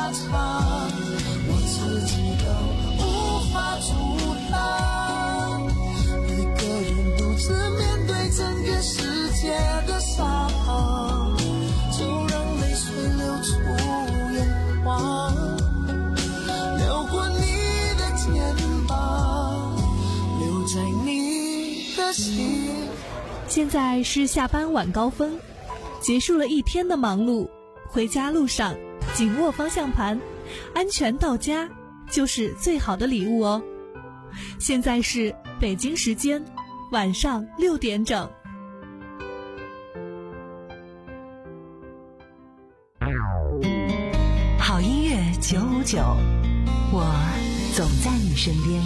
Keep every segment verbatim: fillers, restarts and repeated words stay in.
拉长，我自己都无法阻挡，一个人独自面对整个世界的伤，就让泪水流出眼眶，流过你的肩膀，留在你的心。 现在是下班晚高峰，结束了一天的忙碌，回家路上紧握方向盘，安全到家就是最好的礼物哦。现在是北京时间晚上六点整。 好音乐九五九，我总在你身边。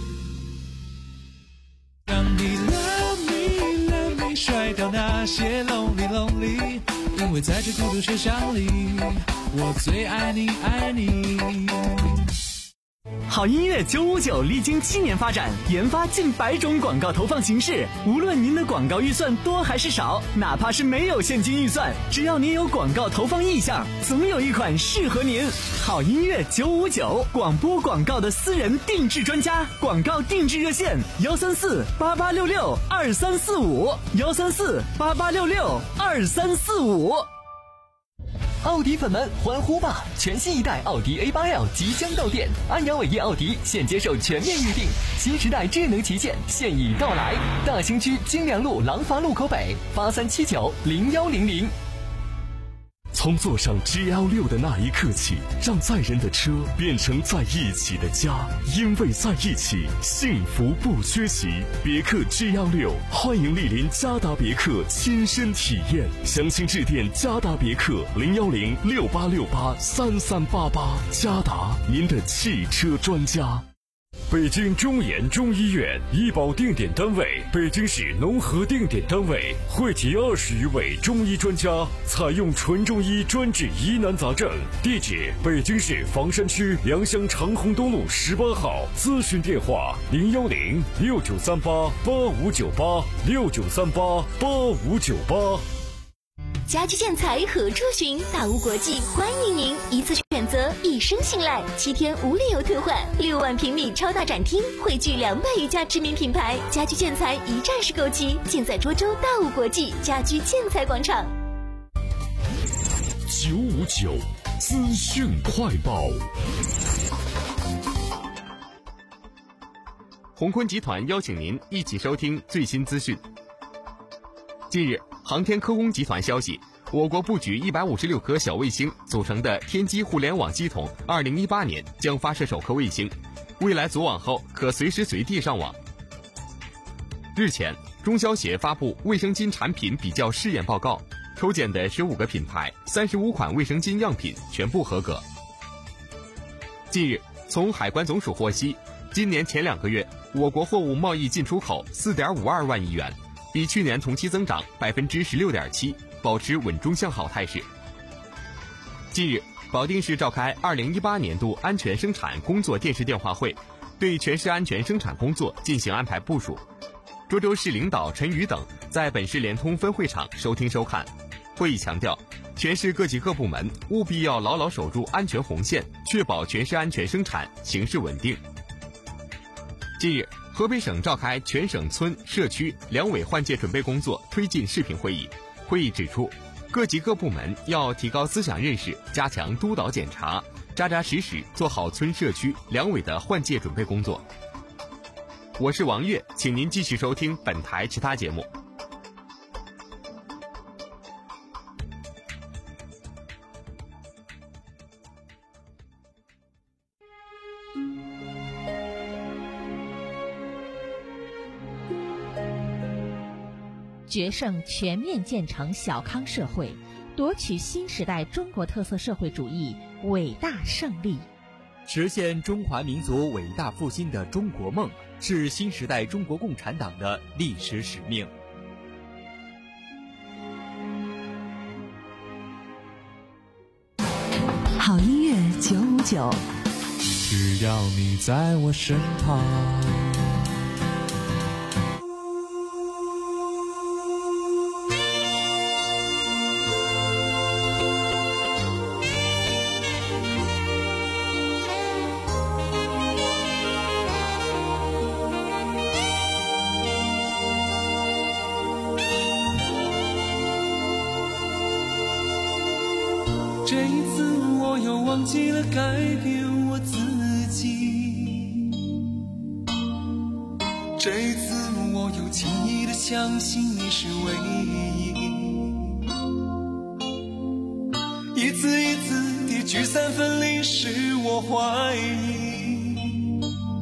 让你 love me love me 甩掉那些 lonely lonely， 因为在这孤独学校里，我最爱你爱你。 好音乐九五九历经七年发展，研发近百种广告投放形式。无论您的广告预算多还是少，哪怕是没有现金预算，只要您有广告投放意向，总有一款适合您。好音乐九五九，广播广告的私人定制专家，广告定制热线幺三四八八六六二三四五幺三四八八六六二三四五。 奥迪粉们欢呼吧！全新一代奥迪 A 八 L 即将到店，安阳伟业奥迪现接受全面预定，新时代智能旗舰现已到来。大兴区金良路廊坊路口北，八三七九零幺零零。 从坐上 G L 六 的那一刻起，让载人的车变成在一起的家，因为在一起，幸福不缺席。别克 G L 六，欢迎莅临嘉达别克亲身体验，详情致电嘉达别克零幺零六八六八三三八八。嘉达，您的汽车专家。 北京中研中医院医保定点单位，北京市农合定点单位，汇集二十余位中医专家，采用纯中医专治疑难杂症。地址：北京市房山区良乡长虹东路十八号。咨询电话：零幺零六九三八八五九八六九三八八五九八。 家居建材何处寻？大屋国际欢迎您一次选择，一生信赖，七天无理由退换，六万平米超大展厅，汇聚两百余家知名品牌，家居建材一站式购齐，尽在涿州大屋国际家居建材广场。 九五九资讯快报。 鸿坤集团邀请您一起收听最新资讯。近日，航天科工集团消息，我国布局一百五十六颗小卫星组成的天基互联网系统，二零一八年将发射首颗卫星，未来组网后可随时随地上网。日前，中消协发布卫生巾产品比较试验报告，抽检的十五个品牌、三十五款卫生巾样品全部合格。近日，从海关总署获悉，今年前两个月，我国货物贸易进出口 四点五二万亿元，比去年同期增长 百分之十六点七， 保持稳中向好态势。近日，保定市召开二零一八年度安全生产工作电视电话会，对全市安全生产工作进行安排部署。涿州市领导陈宇等在本市联通分会场收听收看。会议强调，全市各级各部门务必要牢牢守住安全红线，确保全市安全生产形势稳定。近日，河北省召开全省村、社区两委换届准备工作推进视频会议。会议指出，各级各部门要提高思想认识，加强督导检查，扎扎实实做好村社区两委的换届准备工作。我是王悦，请您继续收听本台其他节目。 决胜全面建成小康社会，夺取新时代中国特色社会主义伟大胜利。 实现中华民族伟大复兴的中国梦，是新时代中国共产党的历史使命。 好音乐九五九， 只要你在我身旁。 这一次我又忘记了改变我自己，这一次我又轻易的相信你是唯一，一次一次的聚散分离使我怀疑，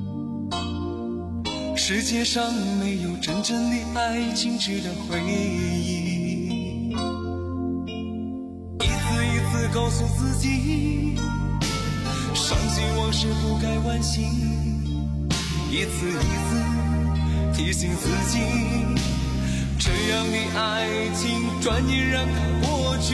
世界上没有真正的爱情值得回忆，一次一次告诉自己伤心往事不该惋惜，一次一次提醒自己这样的爱情转眼让它过去，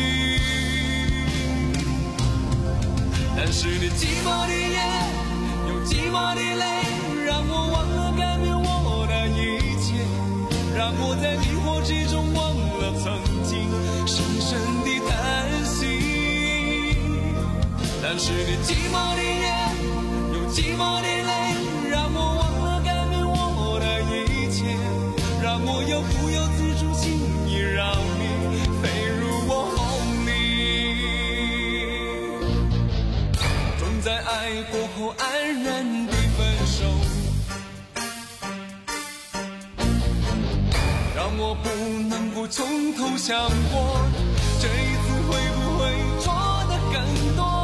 但是你寂寞的夜有寂寞的泪，让我忘了改变我的一切，让我在迷惑之中忘了曾经深深的叹息，但是你寂寞的夜有寂寞的泪，让我忘了改变我的一切，让我又不由自主轻易让你飞入我梦里，总在爱过后安然的分手，让我不能不从头想过，这一次会不会错得更多，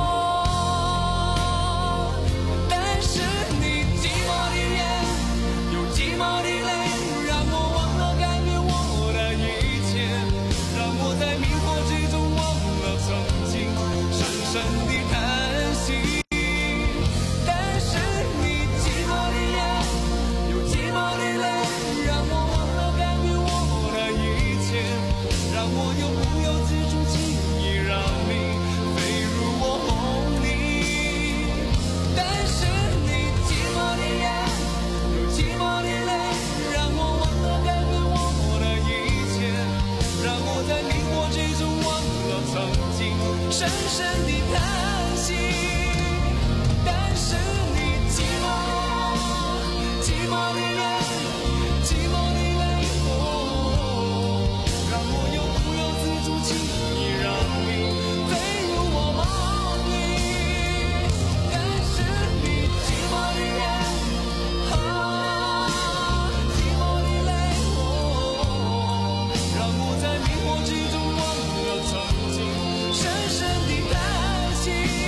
但是你寂寞的夜有寂寞的泪，让我忘了改变我的一切，让我在迷惑之中忘了曾经深深的叹息，但是你寂寞的夜有寂寞的泪，让我忘了改变我的一切，让我又不由自主轻易让你飞入我梦里，但是你寂寞的夜有寂寞的泪，让我忘了改变我的一切，让我在迷惑之中忘了曾经深深的叹息，但是你寂寞寂寞的夜寂寞的泪，哦，让我又不由自主轻易让你飞入我梦里，但是你寂寞的夜啊寂寞的泪，哦，让我在迷惑之中忘了曾经深深的叹息，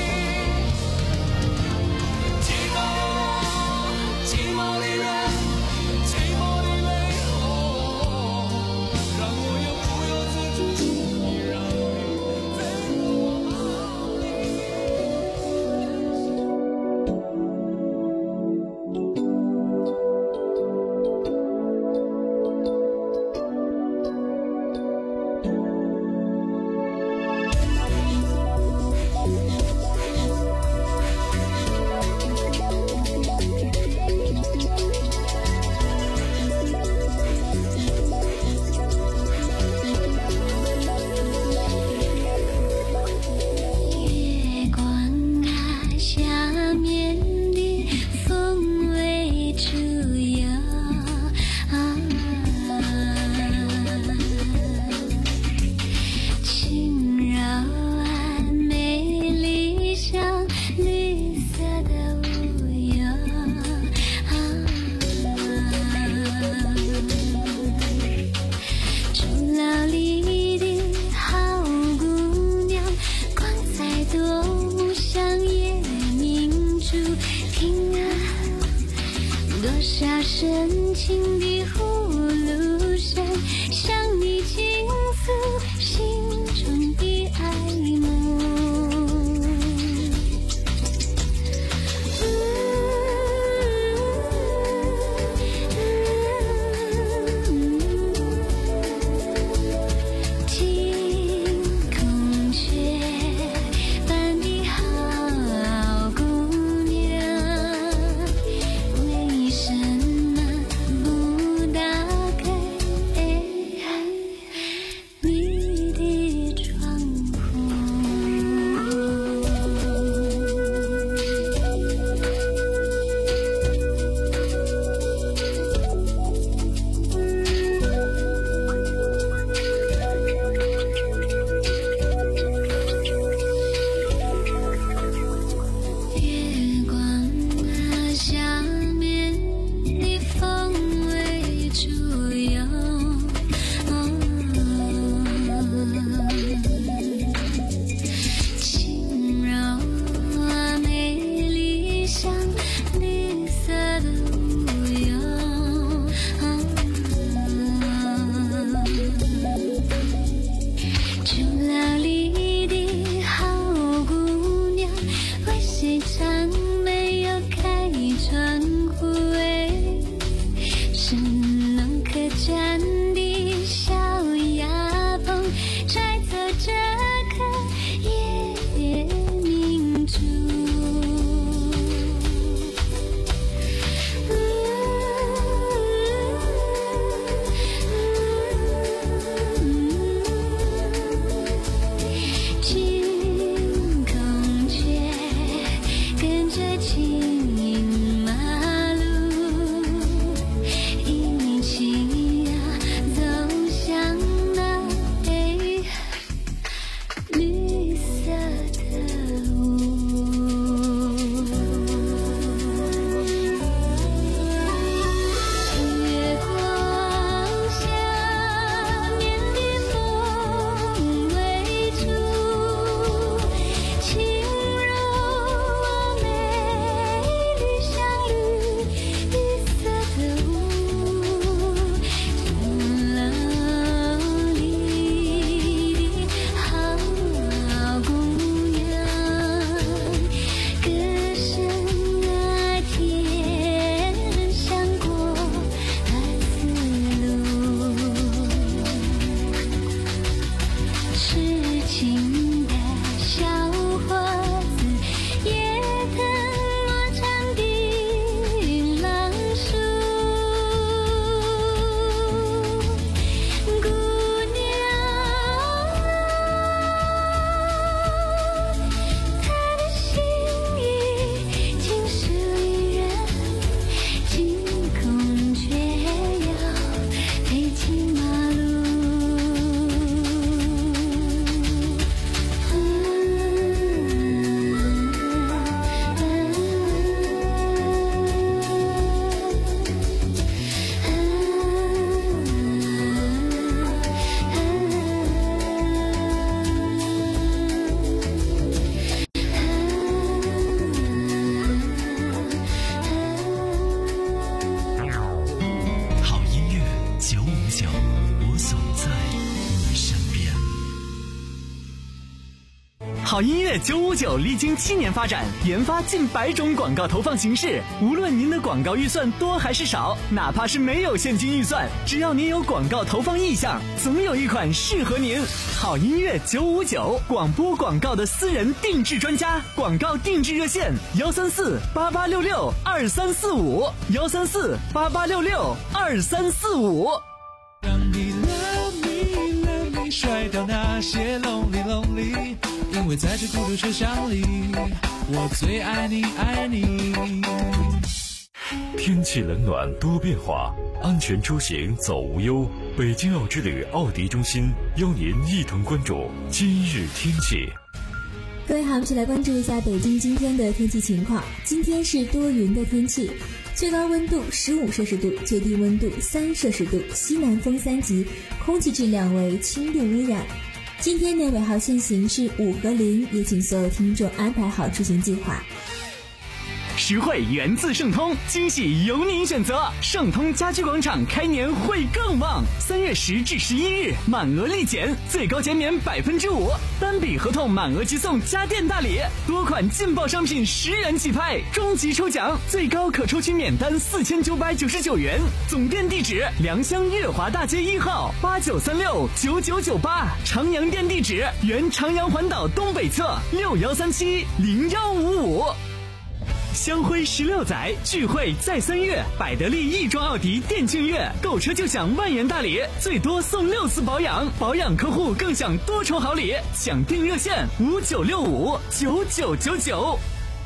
寂寞寂寞的夜寂寞的泪，哦，让我又不由自主轻易让你飞入我梦里。 月光啊，下面的风微处游，轻柔啊，美丽像绿色的乌有，钟楼里的好姑娘，光彩多像夜明珠，听啊，多少深情的呼噜声，向你倾诉心中的爱慕。听孔雀般的好姑娘，为什么不到好音乐九五九历经七年发展，研发近百种广告投放形式。无论您的广告预算多还是少，哪怕是没有现金预算，只要您有广告投放意向，总有一款适合您。好音乐九五九，广播广告的私人定制专家，广告定制热线：幺三四八八六六二三四五，幺三四八八六六二三四五。 让你 love me love me， 甩掉那些 lonely lonely， 因为在这孤独车厢里，我最爱你爱你。 天气冷暖多变化，安全出行走无忧。北京奥之旅奥迪中心邀您一同关注今日天气。 各位好，我们一起来关注一下北京今天的天气情况。今天是多云的天气，最高温度十五摄氏度，最低温度三摄氏度，西南风三级，空气质量为轻度污染。今天的尾号限行是五和零，也请所有听众安排好出行计划。 实惠源自盛通，惊喜由您选择。盛通家居广场开年会更旺，三月十至十一日满额立减，最高减免百分之五，单笔合同满额即送家电大礼，多款劲爆商品十元起拍，终极抽奖最高可抽取免单四千九百九十九元。总店地址：良乡悦华大街一号八九三六九九九八，长阳店地址：原长阳环岛东北侧六幺三七零幺五五。香辉十六载，聚会在三月，百得利亦庄奥迪店庆月，购车就享万元大礼，最多送六次保养，保养客户更享多重好礼。抢订热线：五九六五九九九九。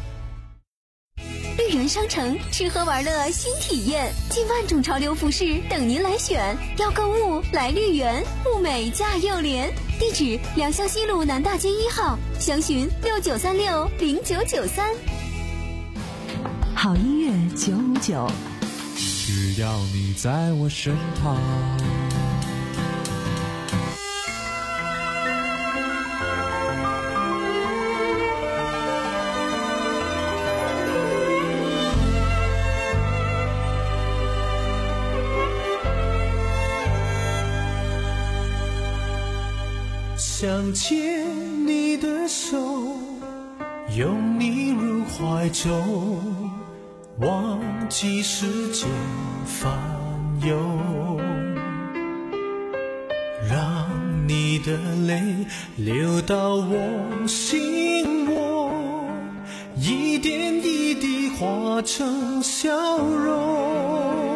绿园商城吃喝玩乐新体验，近万种潮流服饰等您来选。要购物来绿园，物美价又廉。地址：良乡西路南大街一号，详询六九三六零九九三。 好音乐九五九， 只要你在我身旁。 想牵你的手，拥你入怀中，忘记世间烦忧，让你的泪流到我心窝，一点一滴化成笑容。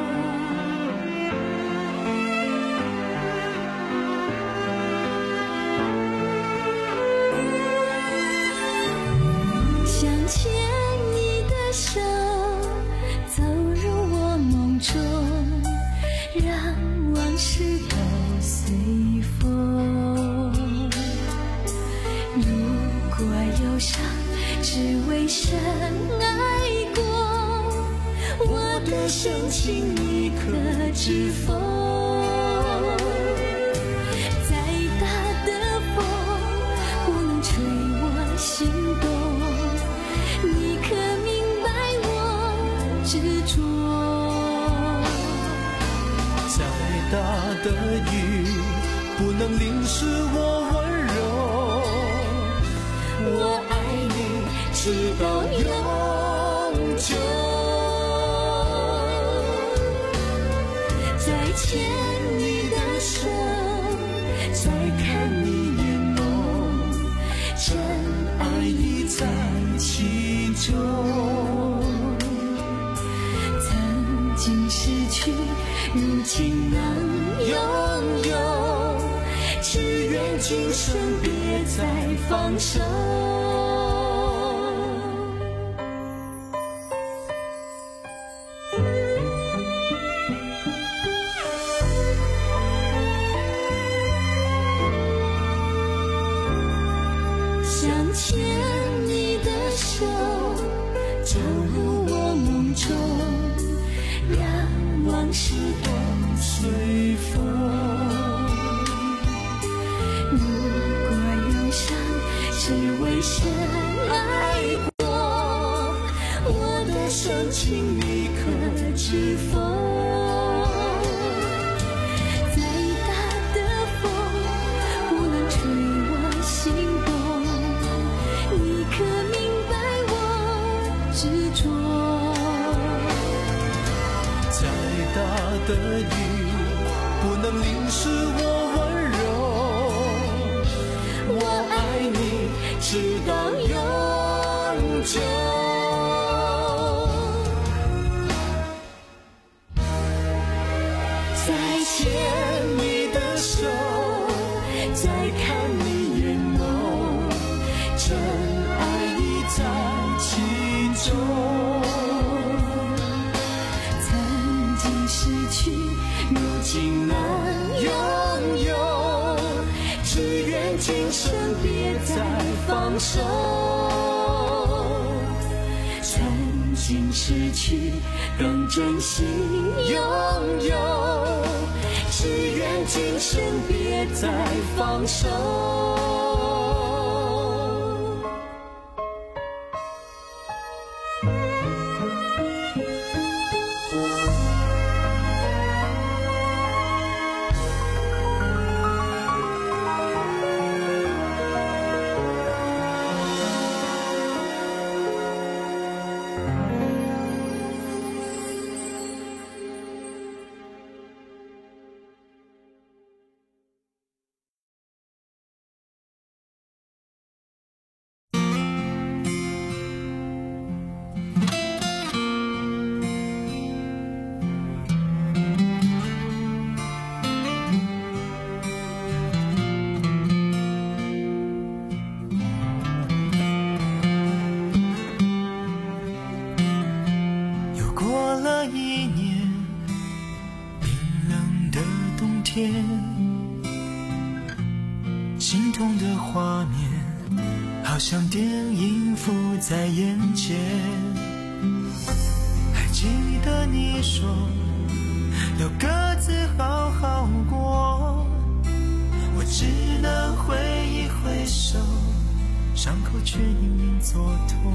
深爱过，我的深情你可知否？再大的风不能吹我心动，你可明白我执着？再大的雨不能淋湿我温柔，我爱直到永久，再牵你的手，再看你眼眸，真爱已在其中。曾经失去，如今能拥有，只愿今生别再放手。 的雨，不能淋湿我温柔。我爱你，直到永久。再牵你的手，再看你眼眸，真爱已在其中。曾经失去，如今能拥有，只愿今生别再放手。曾经失去，更珍惜拥有，只愿今生别再放手。心痛的画面好像电影浮在眼前，还记得你说要各自好好过，我只能挥一挥手，伤口却隐隐作痛，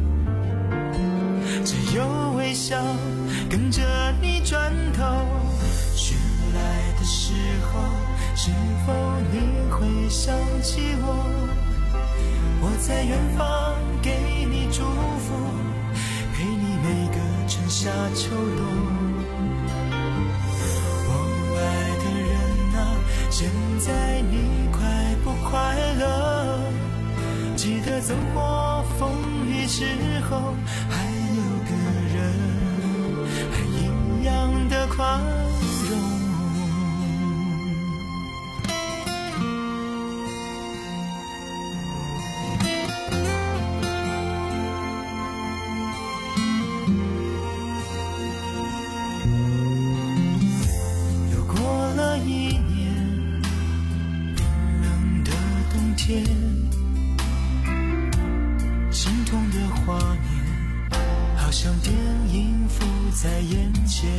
只有微笑跟着你转头，醒来的时候是否你会想起我，我在远方给你祝福，陪你每个春夏秋冬。我爱的人啊，现在你快不快乐，记得走过风雨之后还有个人还一样的宽容。心痛的画面好像电影浮在眼前，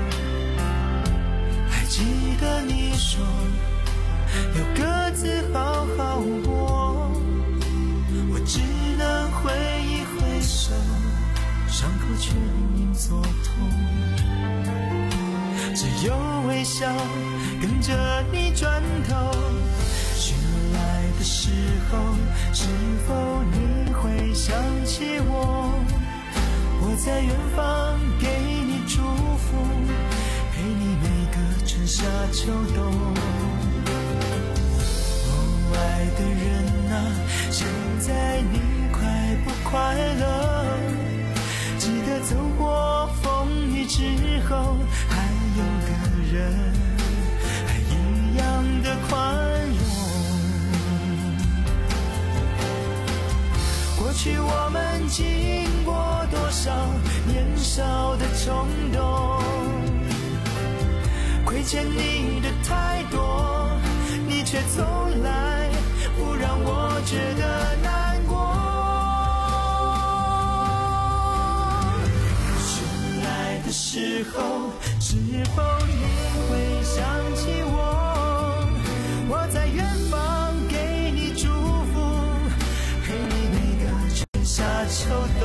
还记得你说要各自好好过，我只能挥一挥手，伤口却隐隐作痛，只有微笑跟着你转头，醒来的时候是否你会想起我，我在远方给你祝福，陪你每个春夏秋冬。我爱的人啊，现在你快不快乐，记得走过风雨之后还有个人还一样的宽容。过去我们经过多少年少的冲动，亏欠你的太多，你却从来不让我觉得难过。醒来的时候是否你会想起我，我在远方给你祝福，陪你每个春夏秋冬。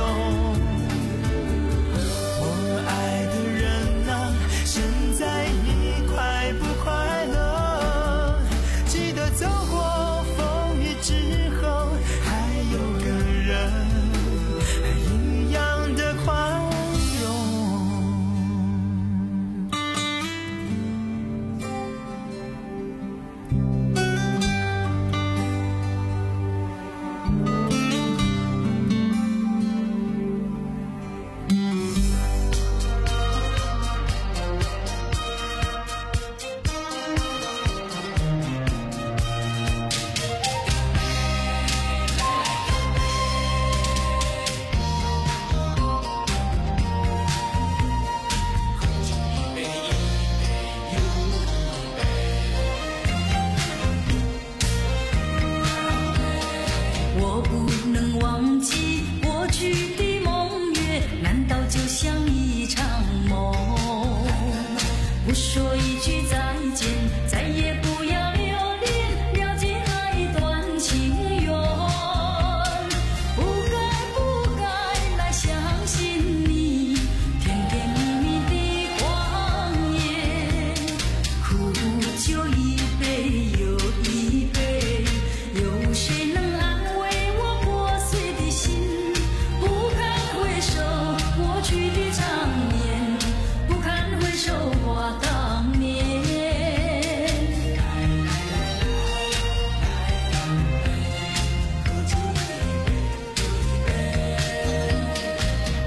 我爱的人啊，现在你快不快乐，记得走过风雨之后还有个人还一样的宽容。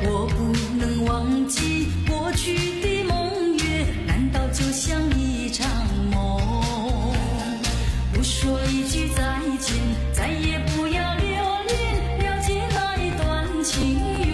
我不能忘记过去的梦月，难道就像一场梦？不说一句再见，再也不要留恋了解那一段情缘。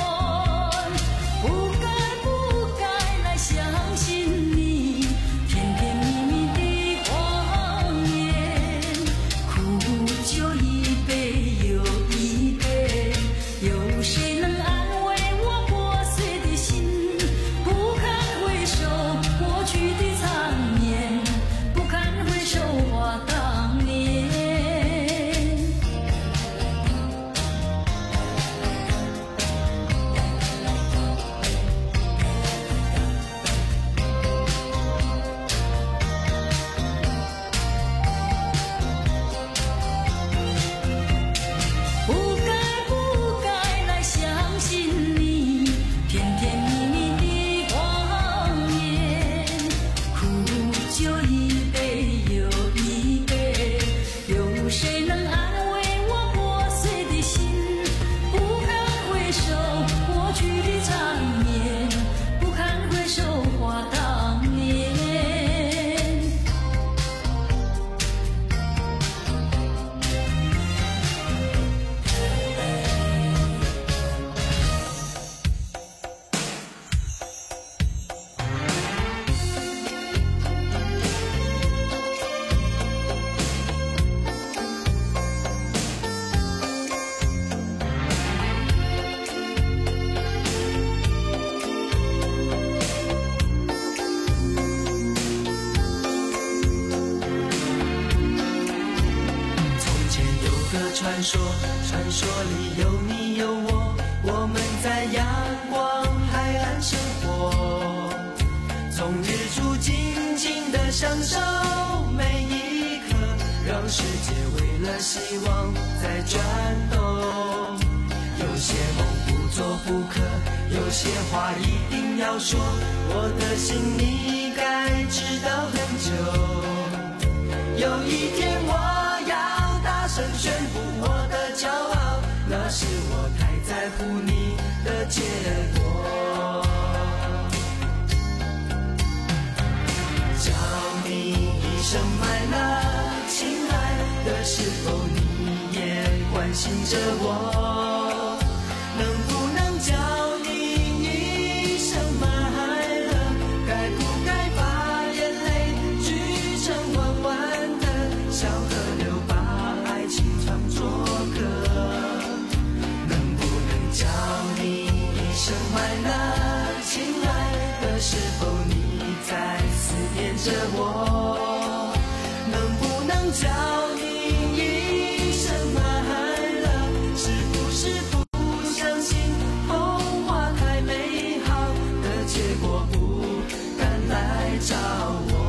不该不该来相信你甜甜蜜蜜的谎言，苦酒一杯又一杯，有谁能安慰我破碎的心？不堪回首过去的残年，不堪回首话当年。不该不该来相信你甜甜蜜蜜的谎言，苦酒一杯又一杯，有谁能安慰我破碎的心？不堪回首过去的残年，不堪回首话当年。 从前有个传说，传说里有你有我，我们在阳光海岸生活，从日出静静地享受每一刻，让世界为了希望在转动。有些梦不做不可，有些话一定要说，我的心你该知道很久。有一天我要大声宣布我的骄傲，那是我太在乎你的结果。叫你一声 my love， 亲爱的，是否你也关心着我？能不能叫你一声 my love， 该不该把眼泪聚成弯弯的小河流，把爱情唱作歌？能不能叫你一声 my love， 亲爱的，是否你在思念着我？能不能叫你一声 my love， 是不是不相信童话太美好的结果，不敢来找我？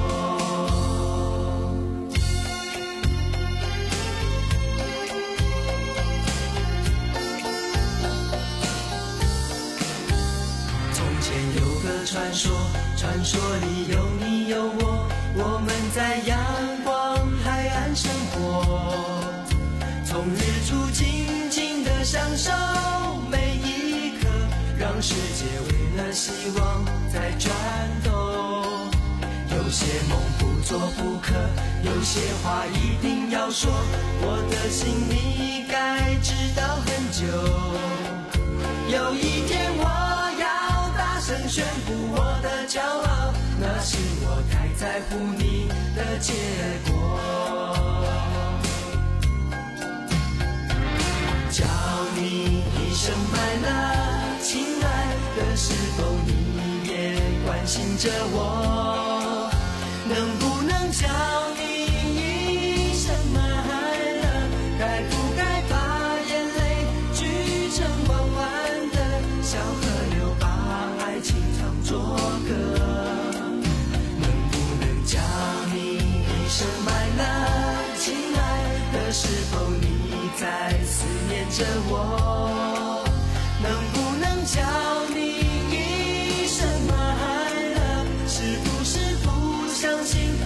从前有个传说，传说里有你有我，我们在阳光海岸生活，从日出静静地享受每一刻，让世界为了希望在转动。有些梦不做不可，有些话一定要说，我的心你该知道很久。有一天我要大声宣布我的骄傲，那是我太在乎你的结果。叫你一声 my love， 亲爱的，是否你也关心着我？能不能叫你一声 my love， 该不该把眼泪聚成弯弯的小河流，把爱情唱作歌？能不能叫你一声 my love， 亲爱的，是否你在思念着我？能不能叫你一声 my love， 是不是不相信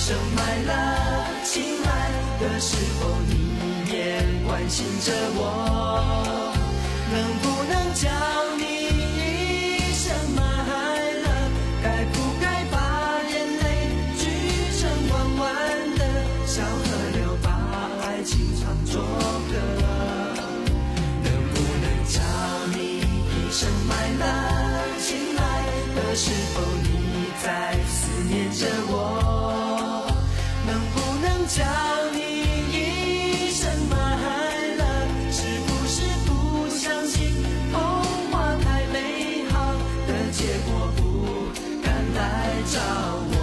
生买了，亲爱的，是否你也关心着我？能不能叫你一声买了？该不该把眼泪聚成弯弯的小河流，把爱情唱作歌？能不能叫你一声买了？亲爱的，是否你在思念着我？能不能叫你一声买了？是不是不相信童话太美好的结果，不敢来找我？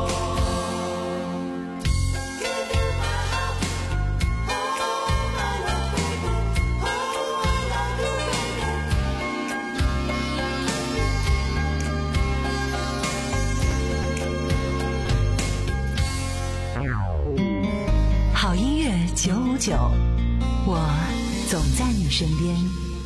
好音乐九五九，我总在你身边。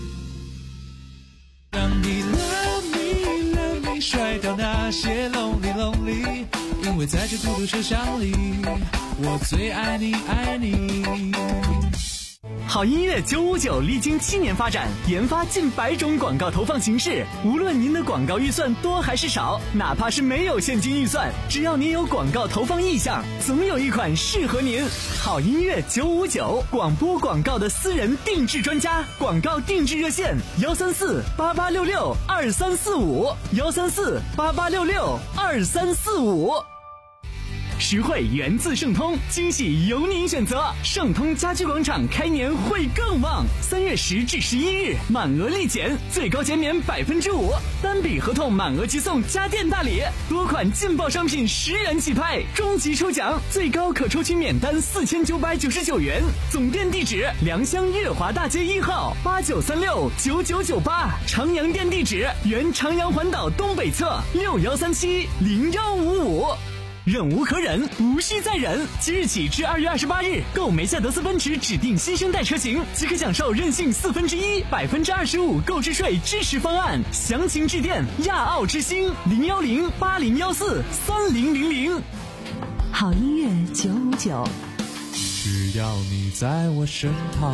让你 love me love me 甩掉那些 lonely lonely， 因为在这孤独车厢里，我最爱你爱你。 好音乐九五九历经七年发展，研发近百种广告投放形式。无论您的广告预算多还是少，哪怕是没有现金预算，只要您有广告投放意向，总有一款适合您。好音乐九五九，广播广告的私人定制专家，广告定制热线：幺三四八八六六二三四五，幺三四八八六六二三四五。实惠源自盛通，惊喜由您选择。盛通家居广场开年会更旺，三月十至十一日满额立减，最高减免百分之五，单笔合同满额即送家电大礼，多款劲爆商品十元起拍，终极抽奖最高可抽取免单四千九百九十九元。总店地址：良乡悦华大街一号八九三六九九九八，长阳店地址：原长阳环岛东北侧六幺三七零幺五五。忍无可忍，无需再忍。即日起至二月二十八日，购梅赛德斯奔驰指定新生代车型，即可享受任性四分之一、百分之二十五购置税支持方案。详情致电亚奥之星零幺零八零幺四三零零零。 好音乐九五九， 只要你在我身旁。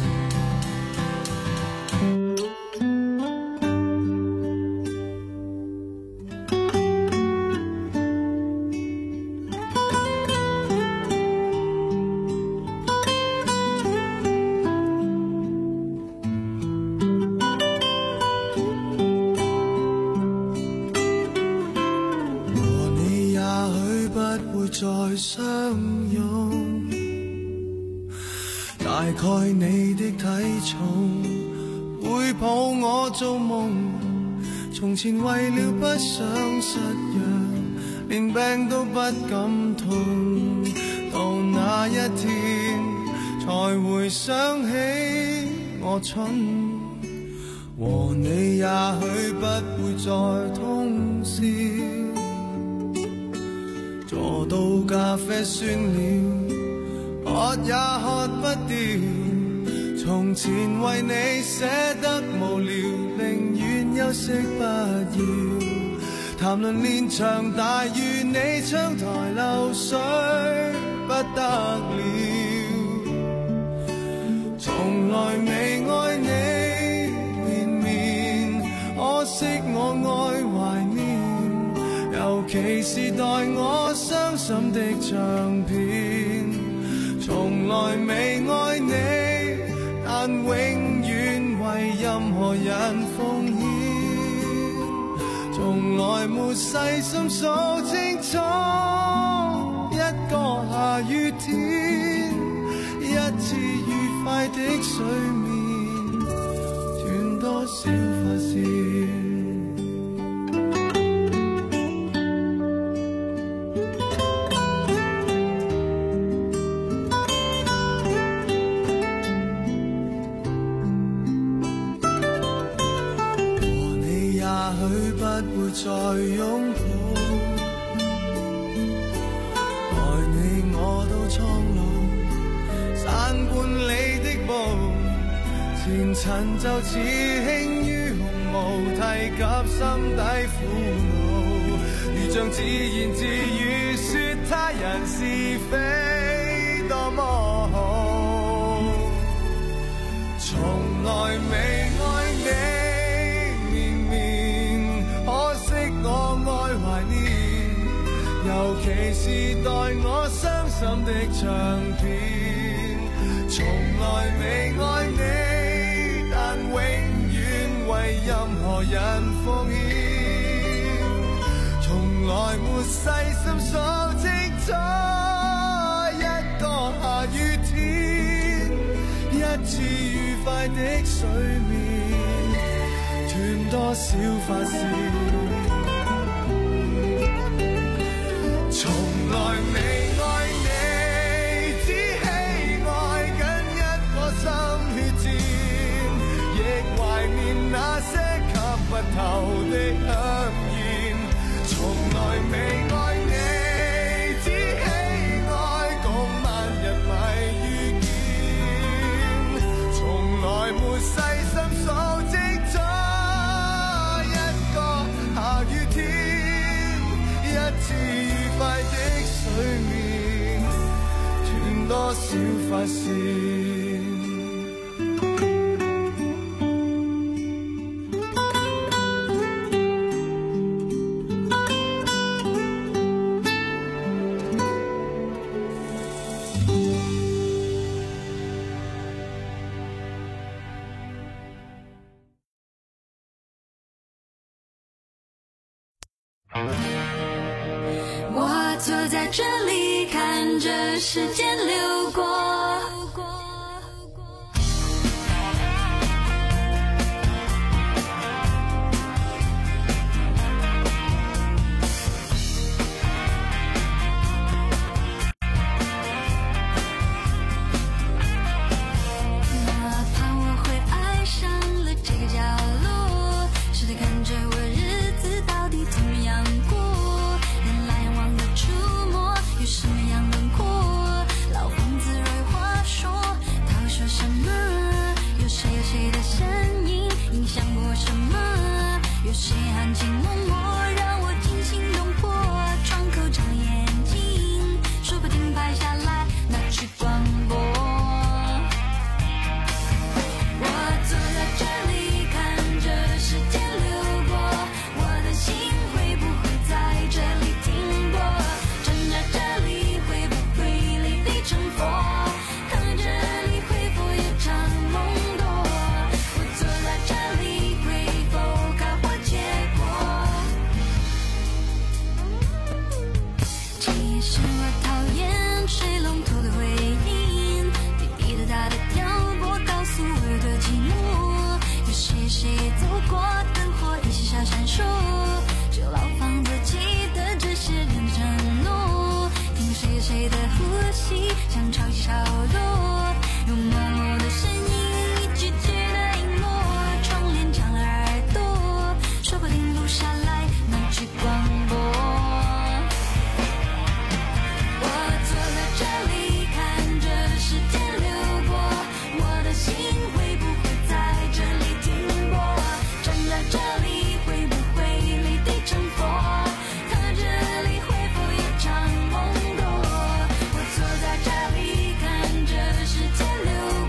再相擁，大概你的體重會抱我做夢。從前為了不想失約，連病都不敢痛，到那一天才回想起我蠢。和你也許不會再通宵，坐到咖啡酸了，喝也喝不掉。從前為你捨得無聊，寧願休息不要。談論連場大雨，你窗台漏水不得了。從來未愛你連綿，可惜我愛懷念。尤其是代我傷心的唱片，從來未愛你，但永遠為任何人奉獻，從來沒細心數清楚一個下雨天，一次愉快的睡眠，斷多少髮線。不會再擁抱，愛你我都蒼老，散半里的步，前塵就似輕於鴻毛，提及心底苦惱，如像自言自語說他人是非多麼好，從來未愛你綿綿，可惜我愛懷念，尤其是代我傷心的唱片，從來未愛你，但永遠為任何人奉獻，從來沒細心數清楚一個下雨天，一次愉快的睡眠，斷多少髮線，從來未愛你，只喜愛緊一顆心血戰，亦懷念那些吸不透的香煙，從來未愛你，只喜愛共萬人迷遇見，從來沒細心數清楚一個下雨天，一次愉快的睡眠，斷多少髮線。 我坐在这里看着时间流过，哪怕我会爱上了这个角落，试着看着我日子到底怎么样过，人来人往的触摸有什么样轮廓，老房子蕊话说他会说什么，有谁有谁的身影影响过什么，有谁含情脉脉让我惊心动魄，窗口长眼睛说不定拍下来拿去广播，我坐在这里看着时间流过，我的心会不会在这里停泊，站在这里会不会泪滴成佛，看这里会否有场梦多，我坐在这里会否开花结果，其实我讨厌水龙头的回音，滴滴答答的挑拨告诉我的寂寞，有谁谁走过灯火一起小闪烁，只有老房子记得这些人的承诺，听谁谁的呼吸像潮起潮落，有默默的声音一句句的隐没，窗帘长了耳朵说不定录下来拿去广播，我坐在这里看着时间流过，我的心会不会在这里停泊，站在这里会不会泪滴成佛，看这里会否有场梦多，我坐在这里看着时间流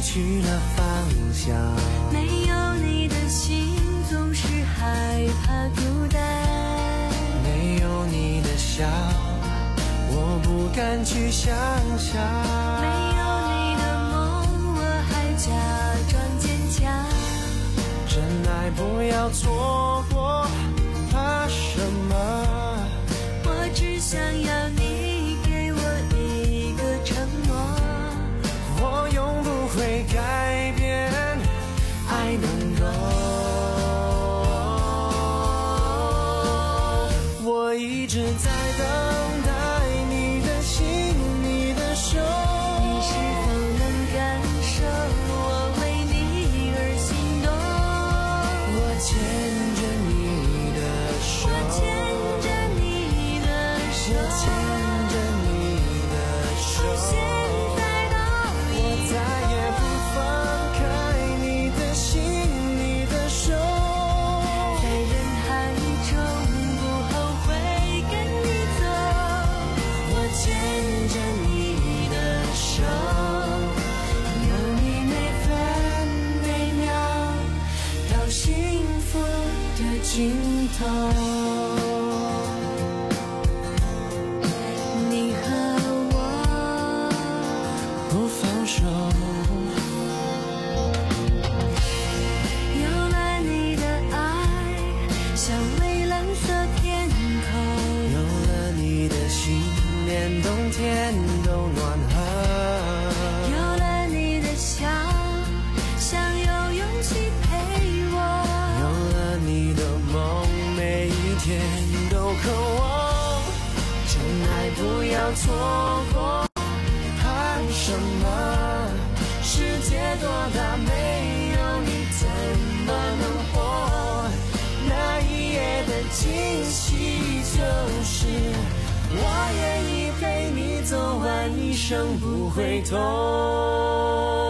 去了方向。 没有你的心总是害怕孤单， 没有你的笑我不敢去想象， 没有你的梦我还假装坚强。 真爱不要错过，怕什么？ 我只想要你给我一个承诺， 我永不会改变，爱能够。我一直在等待你的心，你的手， 你是否能感受我为你而心动？ 我牵着你的手， 我牵着你的手， 我牵着你的手， 从现在到我再也不放开你的心，你的手， 在人海中不后悔跟你走。 我牵着你的手， 有你每分每秒到幸福的尽头。你和我不放手。 有了你的爱，像蔚蓝色天空。 有了你的心，连冬天都暖和。 有了你的笑，像有勇气陪我。 有了你的梦，每一天都渴望。真爱不要错过，怕什么？世界多大，没有你怎么能活？那一夜的惊喜就是我愿意陪你走完一生不回头。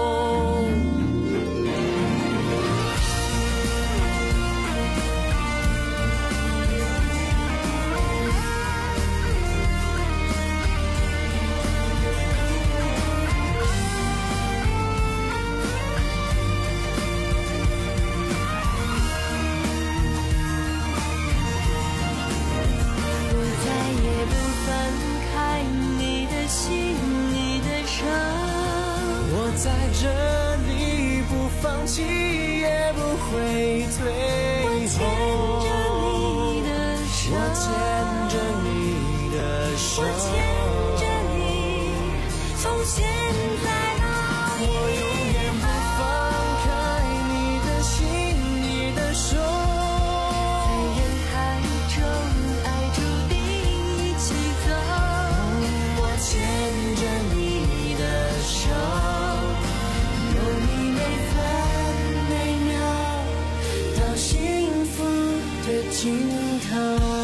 我再也不放开你的心，你的手。 我在这里不放弃，也不会退后。 我牵着你的手， 我牵着你的手， 我牵着你，从现在到我永远不放开你的心，你的手。 在人海中，爱注定一起走。 我牵着你的手， 有你每分每秒到幸福的尽头。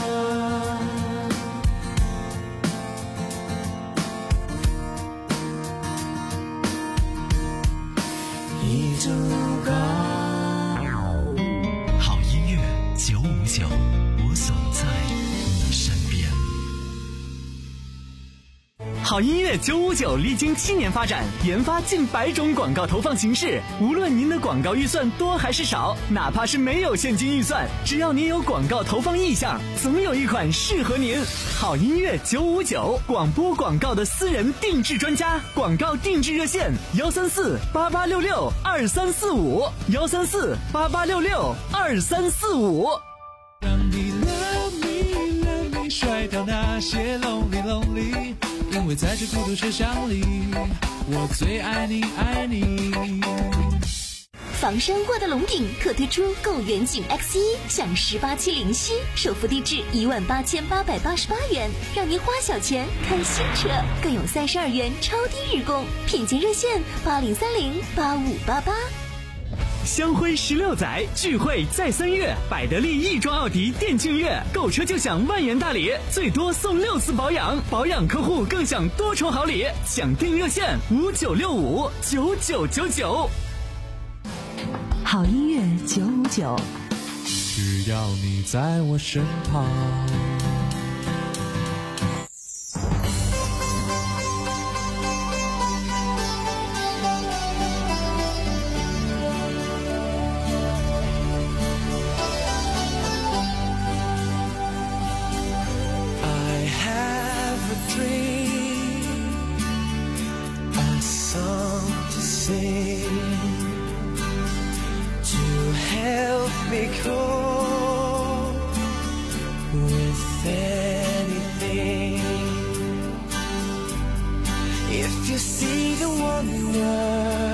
已足够。 好音乐九五九，我总在你身边。 好音乐九五九历经七年发展，研发近百种广告投放形式。无论您的广告预算多还是少，哪怕是没有现金预算，只要您有广告投放意向，总有一款适合您。好音乐九五九，广播广告的私人定制专家，广告定制热线：幺三四八八六六二三四五，幺三四八八六六二三四五。 让你 love me love me 甩掉那些 lonely lonely， 因为在这孤独车厢里，我最爱你爱你。 房山沃德龙顶特推出购远景 X 一 享十八期零息，首付低至一万八千八百八十八元，让您花小钱看新车，更有三十二元超低日供，品鉴热线八零三零八五八八。 香辉十六载聚会在三月，百得利亦庄奥迪电竞月，购车就享万元大礼，最多送六次保养，保养客户更享多重好礼，抢订热线五九六五九九九九。 好音乐九五九， 只要你在我身旁。 If you see the wonder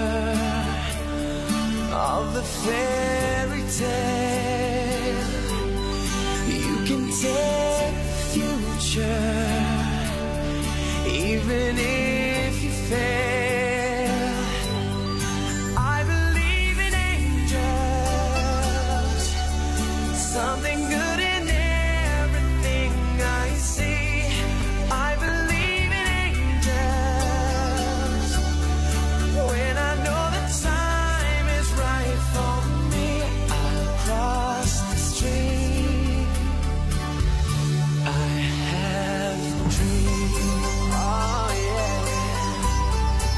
of the fairy tale, you can take the future, even if you fail. I believe in angels, something good in everything I see. I believe in angels when I know the time is right for me. I'll cross the street. I have a dream. Oh yeah.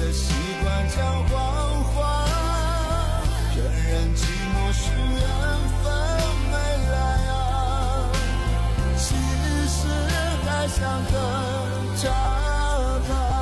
的习惯将谎话，人人寂寞是缘分没来啊，其实还想等着他。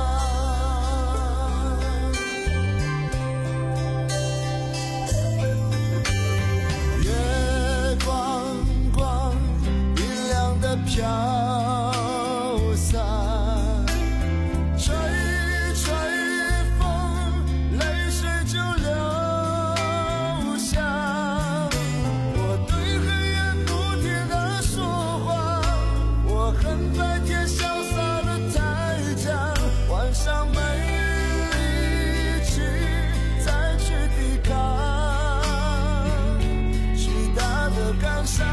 月光光明亮的飘洒，吹吹风，泪水就流下。我对黑夜不停地说话，我恨白天潇洒的太假，晚上没力气再去抵抗巨大的感伤。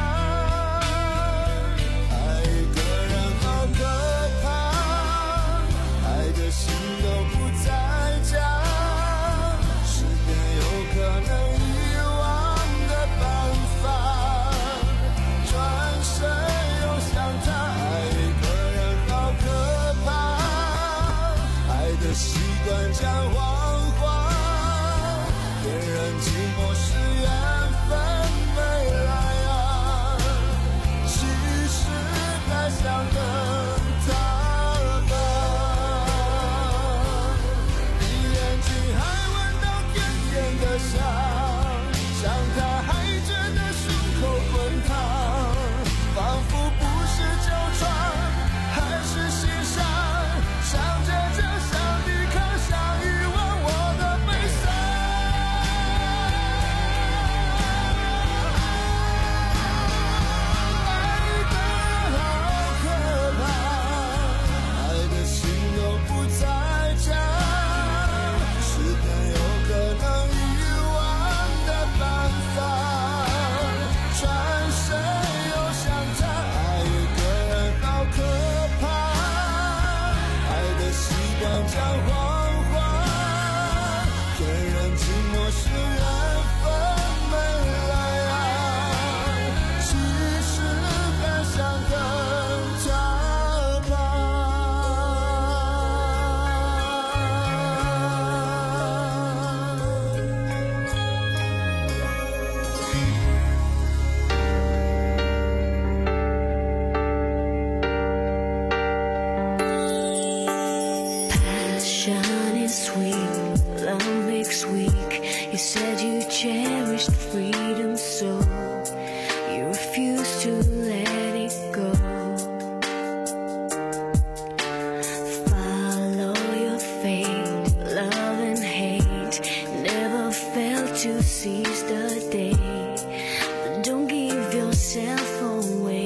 爱一个人好可怕，爱的心都不在家，是点有可能遗忘的办法。转身又想他，爱一个人好可怕，爱的习惯将谎话，别人寂寞是缘分没来啊，其实还想等他吧。你眼睛还闻到甜甜的香，想他还觉得胸口滚烫，仿佛不是旧床，还是心伤，想着就想离开，想遗忘我的悲伤。爱的好可怕，爱的心都不在家，是点有可能遗忘的办法。转身又想他，爱一个人好可怕，爱的习惯将谎话，骗人寂寞是缘分没来啊，其实还想等他吧。 Passion is sweet, love makes weak. You said you cherished freedom, so you refused to let it go. Follow your fate, love and hate. Never failed to seize the day, but don't give yourself away.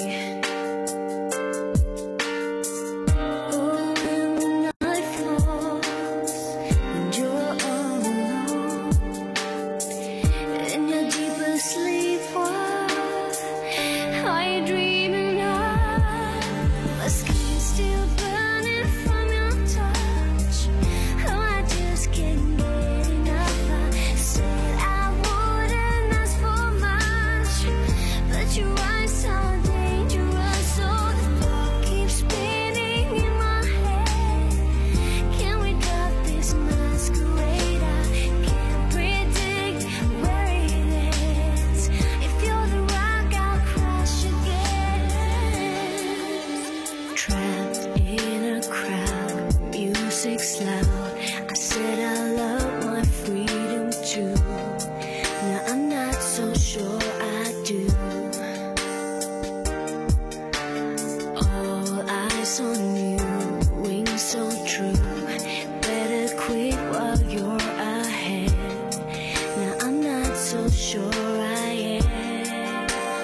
Oh, when the night falls and you're alone, in your deepest sleep, what are you dreaming of? My skin still burning from your touch. Oh, I just can't get enough. I said I wouldn't ask for much, but your eyes are dangerous, so the thought keeps spinning in my head. Can we drop this masquerade? I can't predict where it ends. If you're the rock, I'll crash again. Trapped in a crowd, music's loud. I said I love my freedom too. Now I'm not so sure I do. All eyes on you, wings so true. Better quit while you're ahead. Now I'm not so sure I am.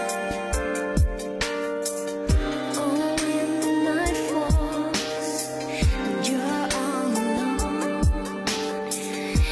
Oh, when the night falls and you're all alone,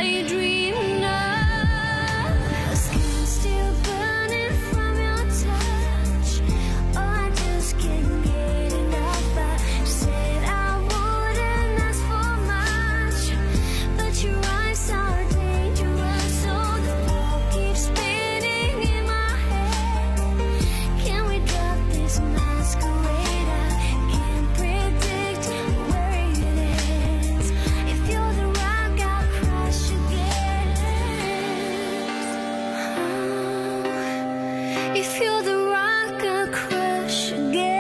are you dreaming of? Skin still burning from your touch. Oh, I just can't get enough. I said I wouldn't ask for much, but your eyes are dangerous, so the ball keeps spinning in my head. Can we drop this masquerade? I can't predict where it ends. If you're the rock, I'll crash again. Oh, if you're the rock, I'll crash again.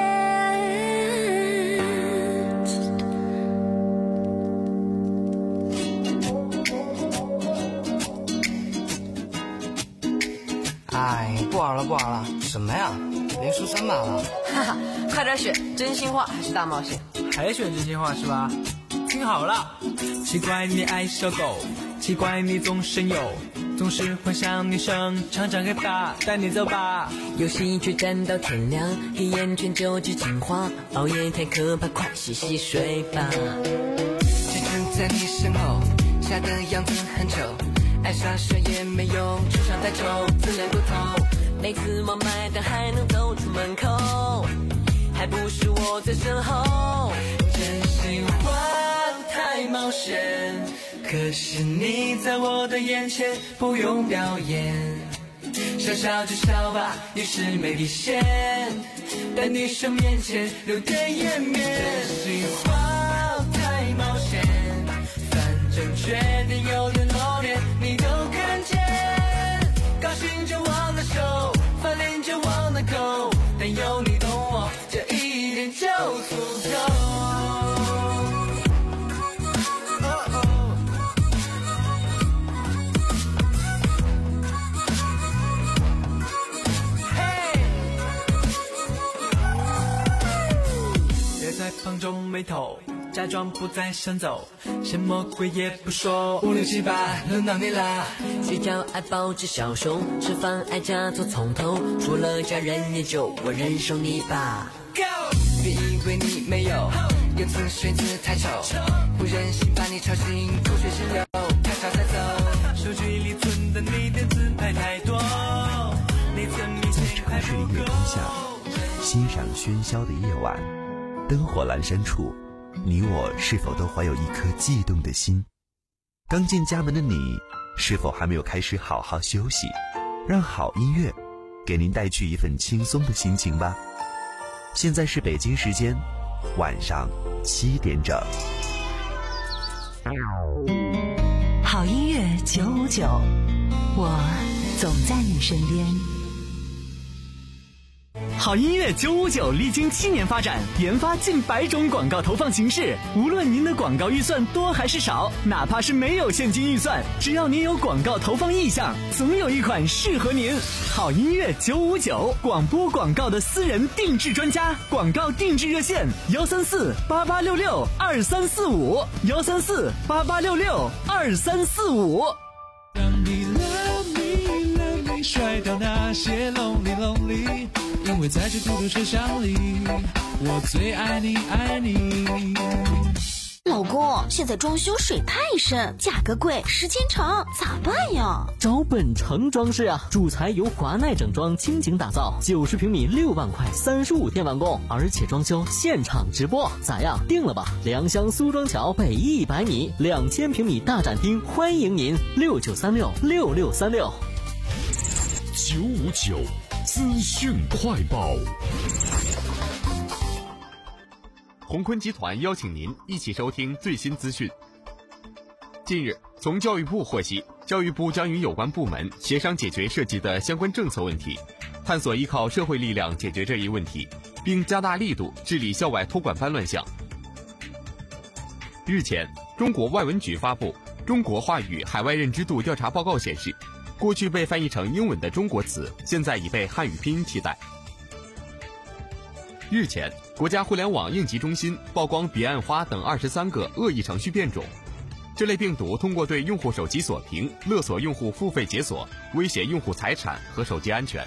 哎，不玩了不玩了，什么呀？连输三把了。 哈哈，快点选真心话还是大冒险？ 还选真心话是吧？听好了，奇怪你爱小狗，奇怪你总神游，总是幻想女生常常给吧，带你走吧。 游戏却站到天亮，一眼全就知情话，熬夜太可怕，快洗洗睡吧。 站站在你身后，傻的样子很丑，爱耍帅也没用，出场太丑，自然不同。 每次我买单还能走出门口，还不是我在身后。 真心话太冒险，可是你在我的眼前不用表演，笑笑就笑吧，你是没底线，在女生面前留点颜面。真心话太冒险，反正决定有点露脸，你都看见。高兴就忘了手，翻脸就忘了口，但有你懂我，这一点就足够。 别在旁皱眉头，假装不再想走，什么鬼也不说。 五六七八，轮到你啦！ 睡觉爱抱着小手，吃饭爱假作从头，除了家人也就我忍受你吧。 Go！ 别以为你没有，有次睡姿太丑，不忍心把你吵醒，吐血石榴，太吵再走。 手机里存的你的自拍太多，你曾明显还不够。 欣赏喧嚣的夜晚，灯火阑珊处，你我是否都怀有一颗悸动的心？刚进家门的你，是否还没有开始好好休息？让好音乐给您带去一份轻松的心情吧。现在是北京时间晚上七点整。 好音乐九五九，我总在你身边。 好音乐九五九历经七年发展，研发近百种广告投放形式。无论您的广告预算多还是少，哪怕是没有现金预算，只要您有广告投放意向，总有一款适合您。好音乐九五九，广播广告的私人定制专家，广告定制热线：幺三四八八六六二三四五，幺三四八八六六二三四五。 当你 love me love me 甩掉那些 lonely lonely， 因为在这孤独车厢里，我最爱你爱你。 老公，现在装修水太深，价格贵，时间长，咋办呀？ 找本城装饰啊，主材由华奈整装倾情打造，九十平米六万块，三十五天完工，而且装修现场直播，咋样？定了吧？良乡苏庄桥北一百米，两千平米大展厅，欢迎您，六九三六六六三六。 九五九资讯快报。 鸿坤集团邀请您一起收听最新资讯。近日，从教育部获悉，教育部将与有关部门协商解决涉及的相关政策问题，探索依靠社会力量解决这一问题，并加大力度治理校外托管班乱象。日前，中国外文局发布《中国话语海外认知度调查报告》显示，过去被翻译成英文的中国词，现在已被汉语拼音替代。日前，国家互联网应急中心曝光彼岸花等二十三个恶意程序变种。这类病毒通过对用户手机锁屏，勒索用户付费解锁，威胁用户财产和手机安全。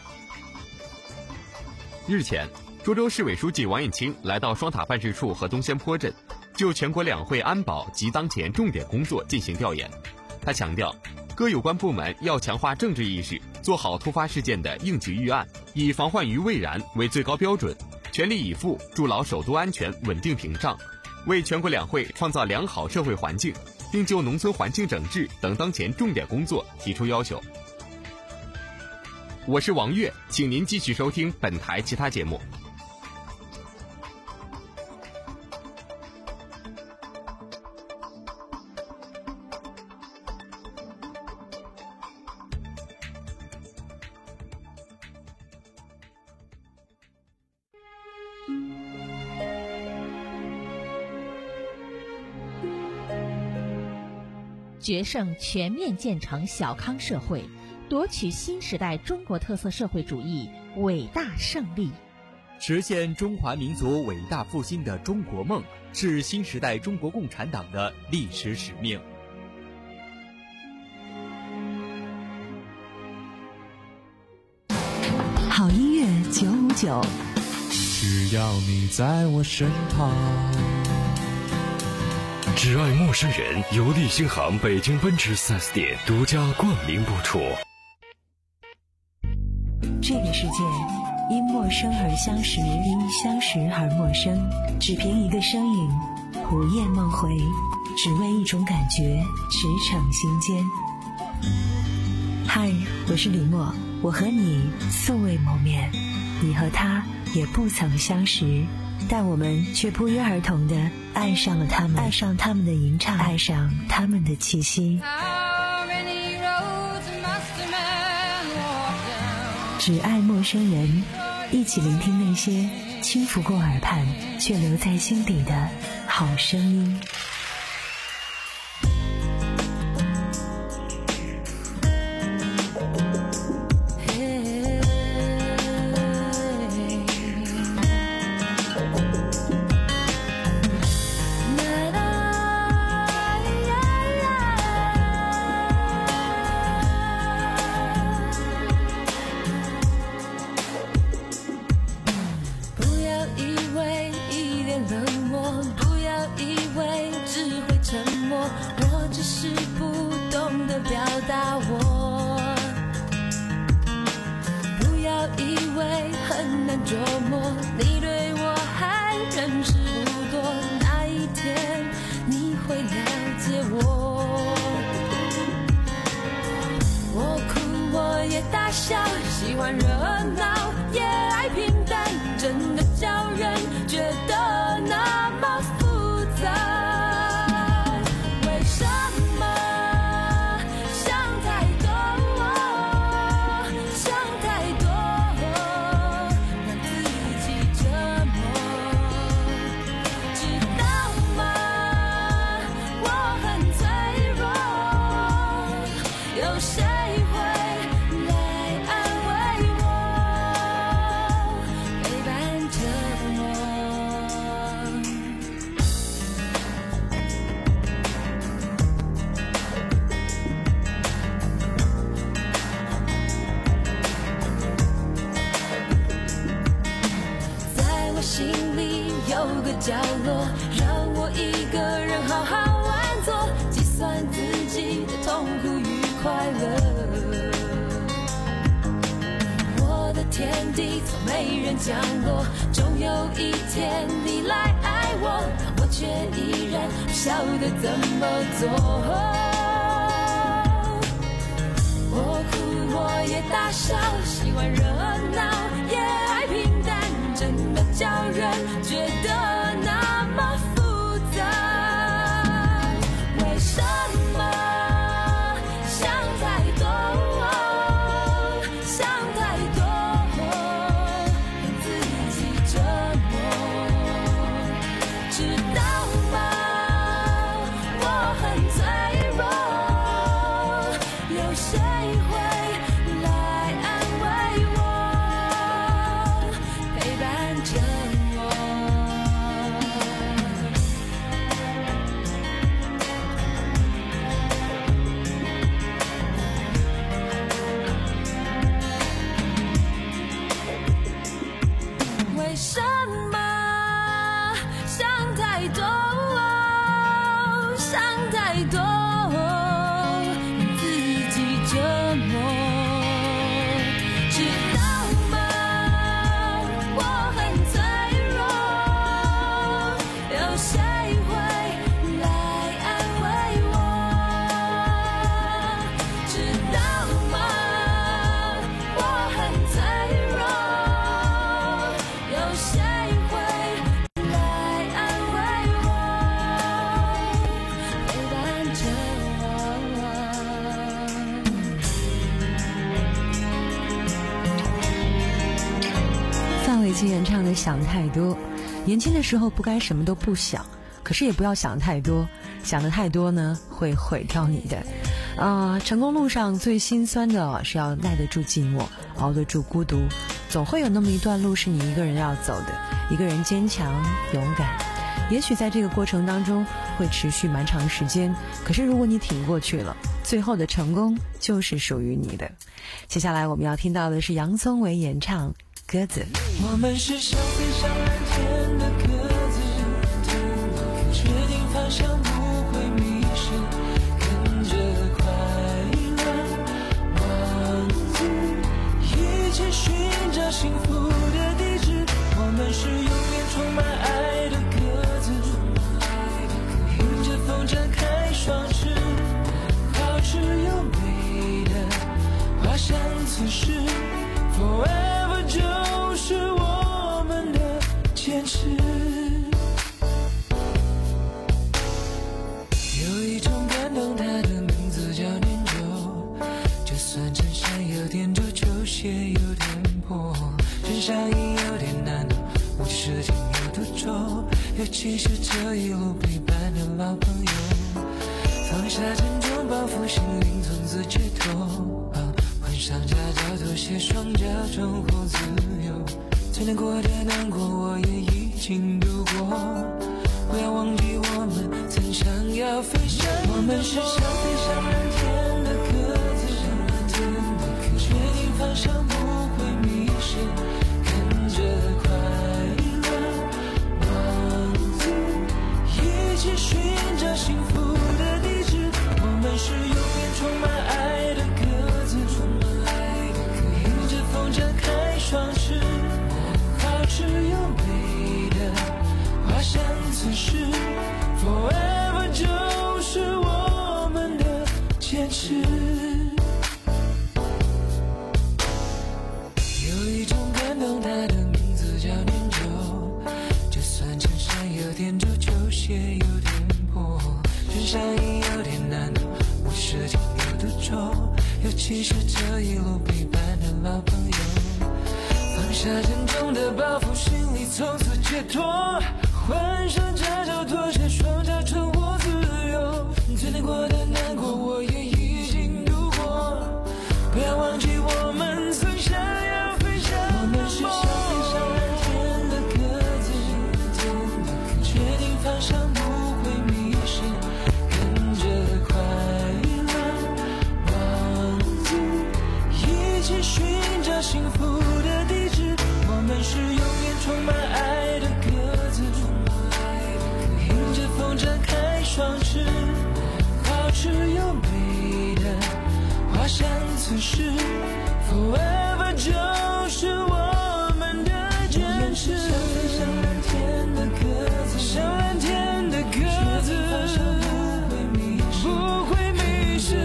日前，涿州市委书记王燕青来到双塔办事处和东仙坡镇，就全国两会安保及当前重点工作进行调研。 他强调，各有关部门要强化政治意识，做好突发事件的应急预案，以防患于未然为最高标准，全力以赴筑牢首都安全稳定屏障，为全国两会创造良好社会环境，并就农村环境整治等当前重点工作提出要求。我是王悦，请您继续收听本台其他节目。 决胜全面建成小康社会，夺取新时代中国特色社会主义伟大胜利， 实现中华民族伟大复兴的中国梦，是新时代中国共产党的历史使命。 好音乐九五九， 只要你在我身旁。 只爱陌生人由利星行北京奔驰 四 S 店独家冠名播出。 这个世界因陌生而相识，因相识而陌生，只凭一个声音，午夜梦回，只为一种感觉，驰骋心间。嗨，我是李默，我和你素未谋面，你和他也不曾相识，但我们却不约而同地爱上了他们，爱上他们的吟唱，爱上他们的气息。只爱陌生人，一起聆听那些轻拂过耳畔却留在心底的好声音。 喜欢热闹，也爱平淡，真的叫人觉得那么复杂。为什么想太多，想太多，让自己折磨？知道吗？我很脆弱，有谁会？角落，让我一个人好好玩坐，计算自己的痛苦与快乐。我的天地从没人降落，终有一天你来爱我，我却依然不晓得怎么做。我哭我也大笑，喜欢热闹也爱平淡，真的叫人觉得那么复杂。为什么想太多，想太多，让自己折磨？知道吗？我很脆清演唱的《想太多》。年轻的时候不该什么都不想，可是也不要想太多，想的太多呢会毁掉你的。呃，成功路上最心酸的是要耐得住寂寞，熬得住孤独，总会有那么一段路是你一个人要走的，一个人坚强勇敢。也许在这个过程当中会持续蛮长时间，可是如果你挺过去了，最后的成功就是属于你的。接下来我们要听到的是杨宗纬演唱《鸽子》。 我们是想飞上蓝天的鸽子，确定方向不会迷失，跟着快乐王子一起寻找幸福的地址。我们是永远充满爱的鸽子，迎着风展开双翅，好吃又美的花香此时 Forever 就是我们的坚持。有一种感动，它的名字叫念旧，就算衬衫有点皱，球鞋有点破，穿上衣有点难，无计事情有多愁，尤其是这一路陪伴的老朋友。放下沉重包袱，心灵从此解脱，换上夹脚拖鞋，双脚重获自由。最难过的难过我也已经度过，不要忘记我们曾想要飞翔。我们是想飞上蓝天的鸽子，确定方向不会迷失，跟着快乐王子一起寻找幸福的地址。我们是永远充满爱的鸽子，迎着风展开双翅，好吃又美的花香此时 Forever 就是我们的坚持。有一种感动，它的名字叫念旧，就算衬衫有点皱，球鞋有点破，穿上衣有点难，无事情有多愁，尤其是这一路陪伴的老朋友。放下沉重的包袱，心里从此解脱，换上夹脚拖鞋，双脚重获自由。最难过的难过我也已经度过，不要忘记我们曾想要飞翔。我们是想飞上蓝天的鸽子，确定方向不会迷失，跟着快乐王子一起寻找幸福的地址。我们是永远充满爱的鸽子，迎着风展开双翅，好吃又美的花香此时 Forever 就是我们的坚持。想飞上蓝天的鸽子，像蓝天的鸽子，不会迷失，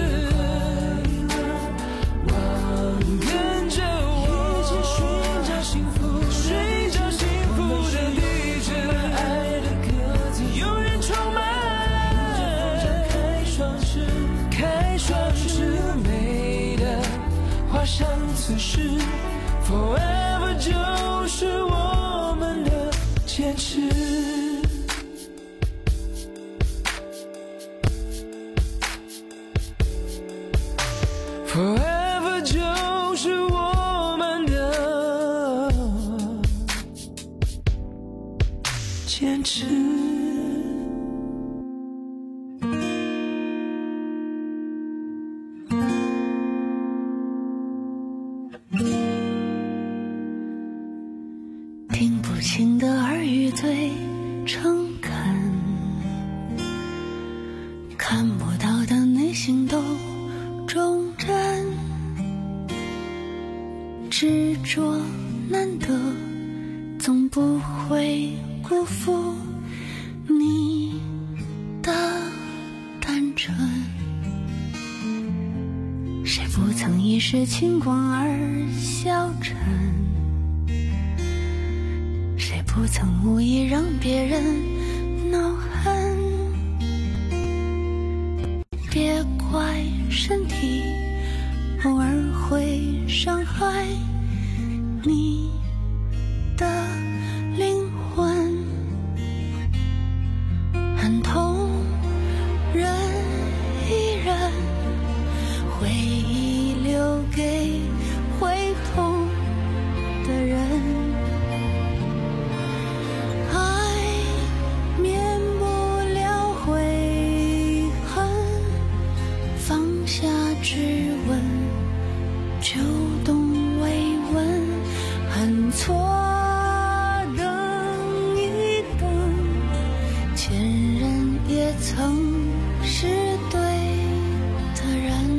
跟着我一起寻找幸福，寻找幸福的地址。爱的鸽子永远充满爱，开双翅，开双翅，美的花香此时 Forever 就是我们的坚持。Forever 就是我们的坚持。 听不清的耳语最诚恳，看不到的内心都忠贞，执着难得，总不会辜负你的单纯。谁不曾一时轻狂而消沉？谁不曾无意让别人恼恨？别怪身体偶尔会伤害你的灵魂，很痛人一人，回忆留给会痛的人。爱免不了悔恨，放下质问，就懂慰问，很错等一等，前人也曾是对的人。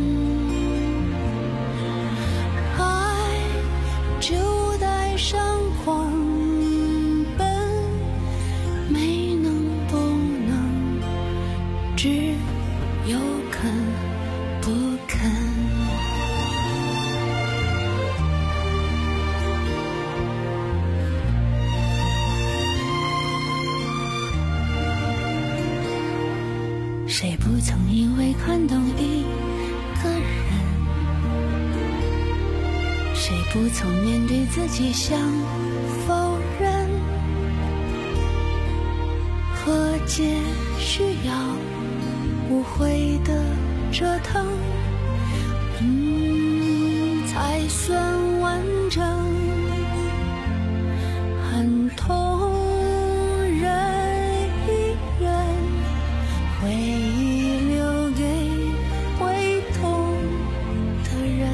爱就带上狂奔，没能不能，只有肯不肯。谁不曾因为看懂一个人？谁不曾面对自己想否认？和解需要无悔的折腾，嗯，才算完整。很痛人一人，回忆留给会痛的人。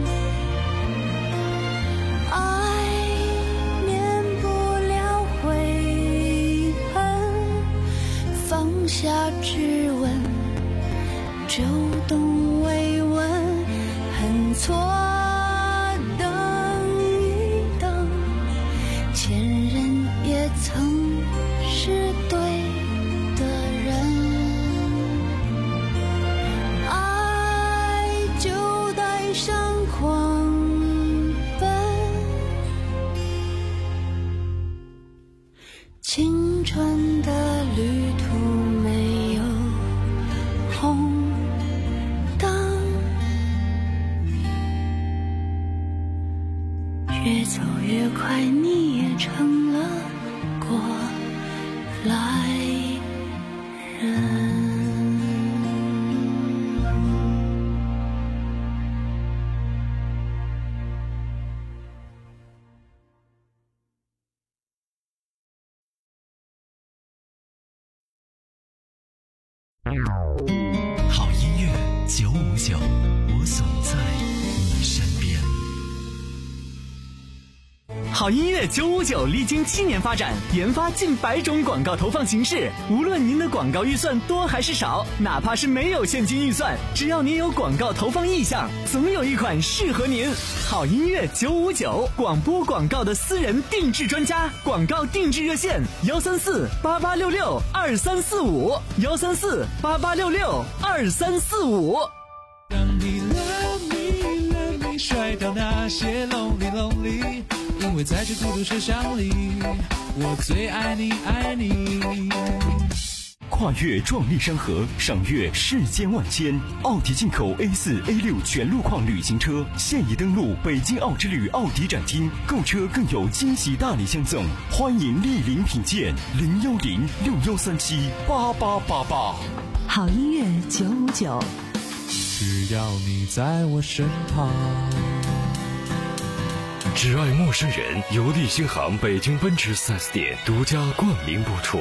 爱免不了悔恨，放下质问，就懂慰问，很错等一等，前人也曾是对的人。爱就带上狂奔，青春的旅途没有红灯，越走越快，你也成了过来人。 好音乐九五九，我总在你身边。 好音乐九五九历经七年发展，研发近百种广告投放形式。无论您的广告预算多还是少，哪怕是没有现金预算，只要您有广告投放意向，总有一款适合您。好音乐九五九，广播广告的私人定制专家，广告定制热线幺三四八八六六二三四五幺三四八八六六二三四五。 当你 love me love me 甩掉那些 lonely lonely， 因为在这孤独车厢里，我最爱你爱你。 跨越壮丽山河，赏阅世间万千。奥迪进口 A 四 A 六 全路况旅行车现已登陆北京奥之旅奥迪展厅，购车更有惊喜大礼相赠，欢迎莅临品鉴。零幺零六幺三七八八八八。 好音乐九五九， 只要你在我身旁。 只爱陌生人，由利星行北京奔驰 四 S 店独家冠名播出。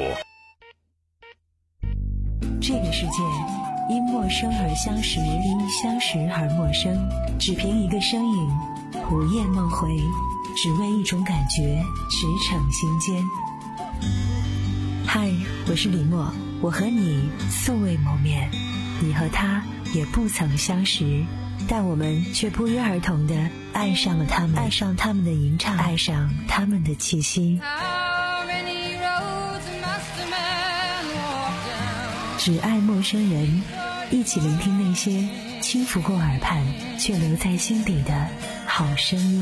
这个世界因陌生而相识，因相识而陌生。只凭一个身影，午夜梦回，只为一种感觉，驰骋心间。嗨，我是李默，我和你素未谋面，你和他也不曾相识，但我们却不约而同地爱上了他们，爱上他们的吟唱，爱上他们的气息。只爱陌生人，一起聆听那些轻拂过耳畔却留在心底的好声音。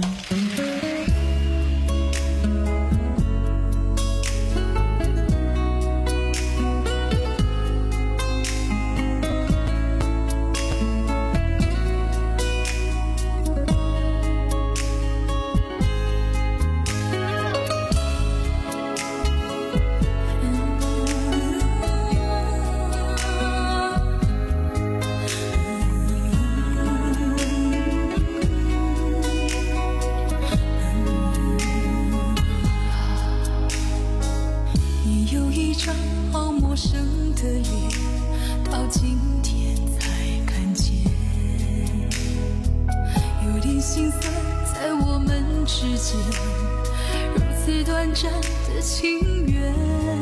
心酸在我们之间，如此短暂的情缘。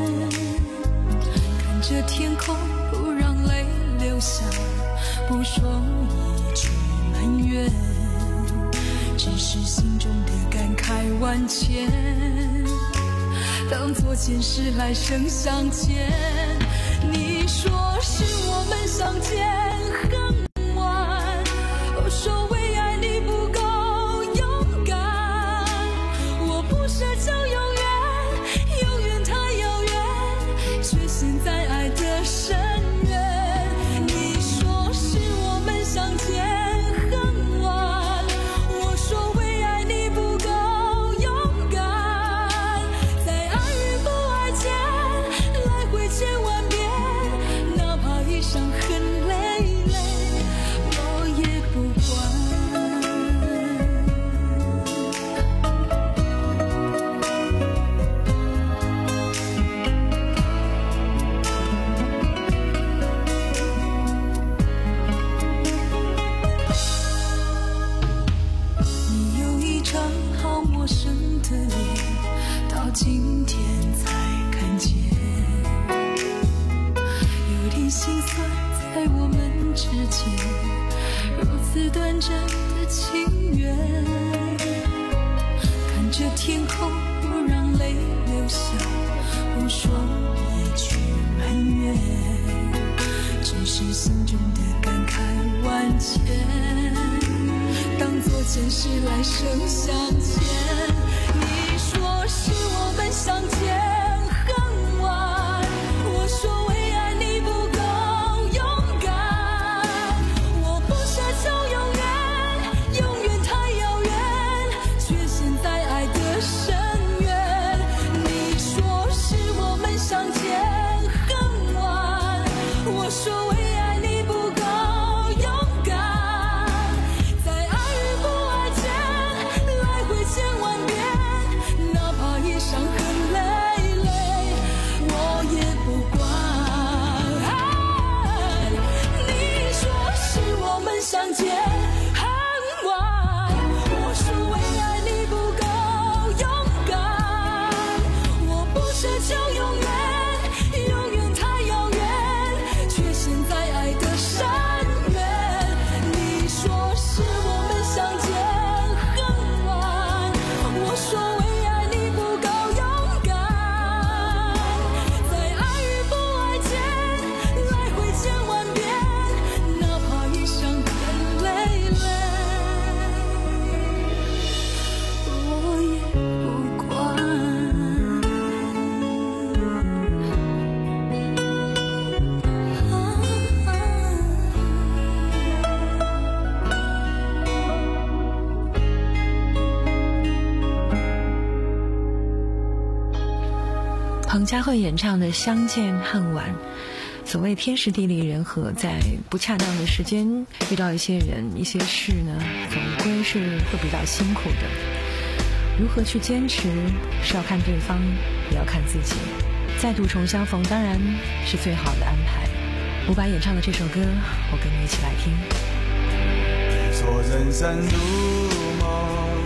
看着天空，不让泪流下，不说一句埋怨，只是心中的感慨万千，当作前世来生相见。你说是我们相见恨晚，我说为爱你不够勇敢，我不奢求永远，永远太遥远，却陷在爱的深渊。你说是我们相见恨晚，我说为爱你不够勇敢，在爱与不爱间来回千万遍，哪怕一伤痕累累，我也不管。你有一张好陌生的脸，到今天才看见，有点心酸在我们之间，如此短暂的情缘。看着天空，不让泪流下，不说一句埋怨，只是心中的感慨万千，当作前世来生相见。你说是我们相见恨晚，我说为爱你不够勇敢，我不奢求永远，永远太遥远，却陷在爱的深渊。你说是我们相见恨晚，我说为爱你不够勇敢，在爱与不爱间来回千万遍，哪怕一伤痕累累，我也不管。你说是我们相见恨晚，我说为爱你不够勇敢，我不奢求永远，永远太遥远，却陷在爱的深渊。你说是我们相见恨晚，我说为爱你不够勇敢，在爱与不爱间来回千万遍，哪怕一伤痕累累，我也不管。 彭佳慧演唱的《相见恨晚》，所谓天时地利人和，在不恰当的时间遇到一些人一些事呢，总归是会比较辛苦的。如何去坚持，是要看对方，也要看自己。再度重相逢，当然是最好的安排。伍佰演唱的这首歌，我跟你一起来听。 说人生如梦，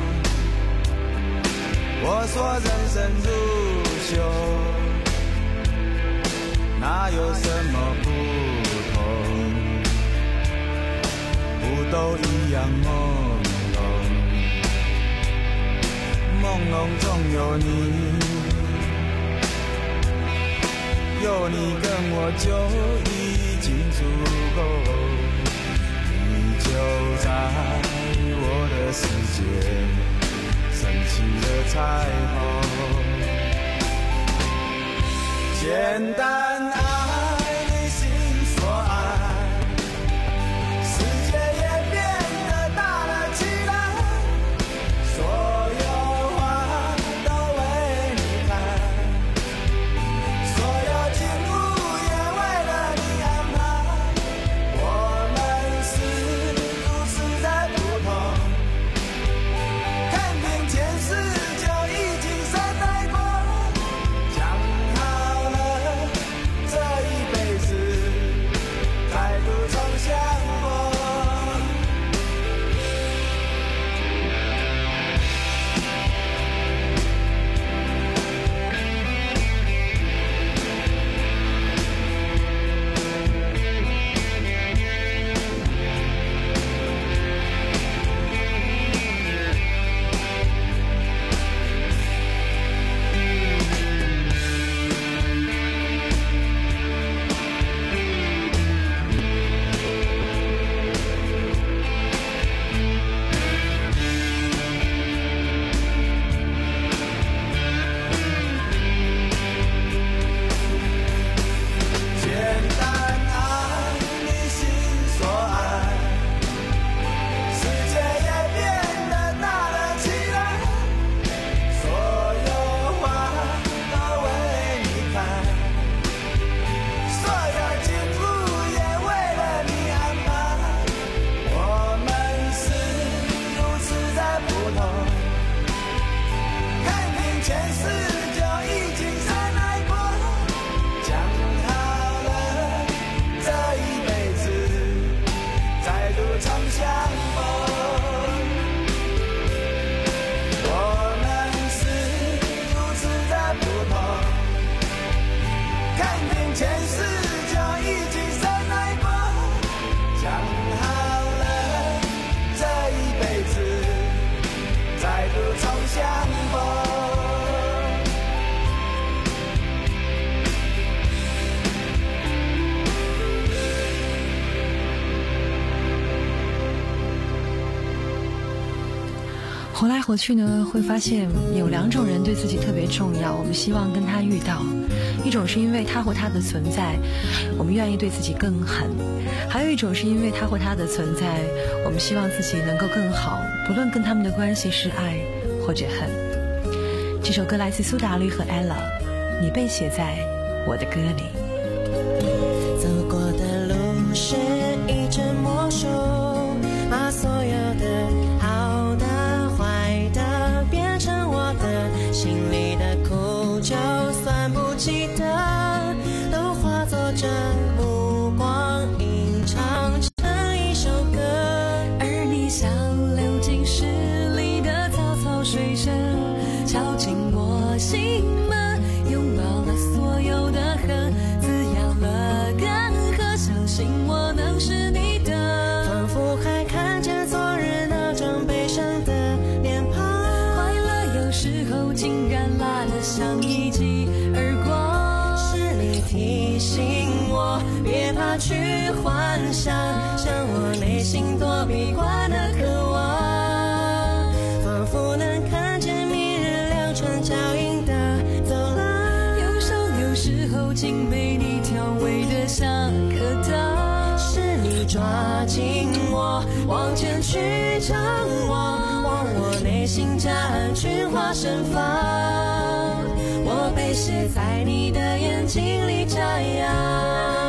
我说人生如秀，哪有什么不同？不都一样朦胧，朦胧中有你，有你跟我就已经足够，你就在我的世界升起了彩虹。简单爱你心所爱，世界也变得大了起来，所有花都为你开，所有景物也为了你安排，我们是如此的不同，看遍前世就已经善待过，讲好了这活来活去呢，会发现有两种人对自己特别重要，我们希望跟他遇到。一种是因为他或他的存在，我们愿意对自己更狠；还有一种是因为他或他的存在，我们希望自己能够更好，不论跟他们的关系是爱或者恨。这首歌来自苏打绿和 Ella， 你被写在我的歌里。 走过的路是一阵魔术，把所有的好的坏的变成我的，心里的苦就算不记得，都化作这目光吟唱成一首歌。而你像流进诗里的草草水声，敲进我心门，拥抱了所有的恨，滋养了干涸，相信我能是你的，仿佛还看见昨日那张悲伤的脸庞，快乐有时候竟然来得像一记耳光，是你提醒我别怕去幻想，像我内心多闭关的渴望，仿佛能看见明日两串脚印的走廊，忧伤有时候竟被你调味得像可当，是你抓紧我往前去张望，望我内心夹岸群花盛放，我被写在你的眼睛里眨样。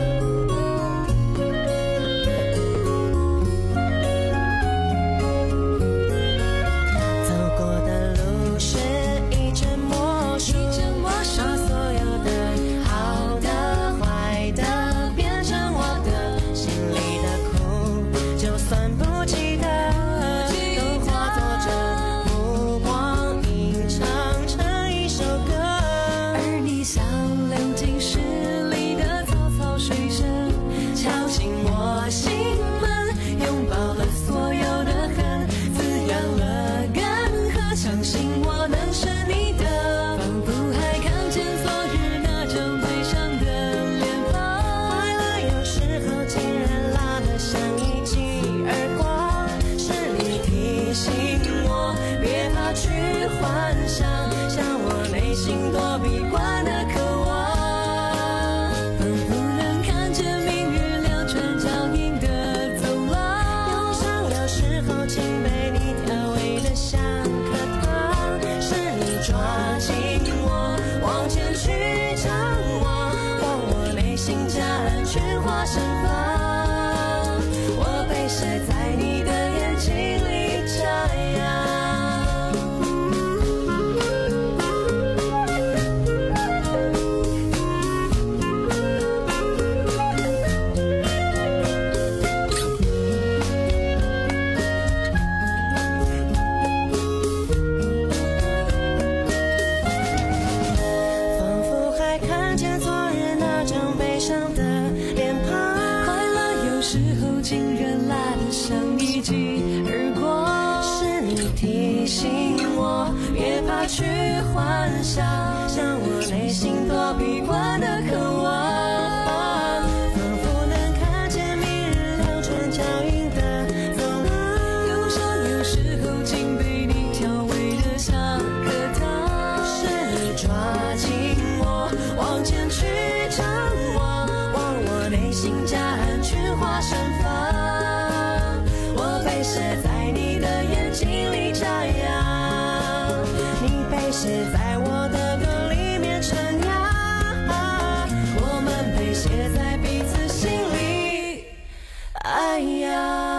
去幻想，像我内心躲避惯的渴望，仿佛能看见明日两串脚印的走廊，忧伤有时候竟被你调味得像可当，是你抓紧我往前去张望，望我内心夹岸群花盛放，我被写在你的眼睛里眨样，写在我的歌里面陈扬，我们被写在彼此心里，哎呀。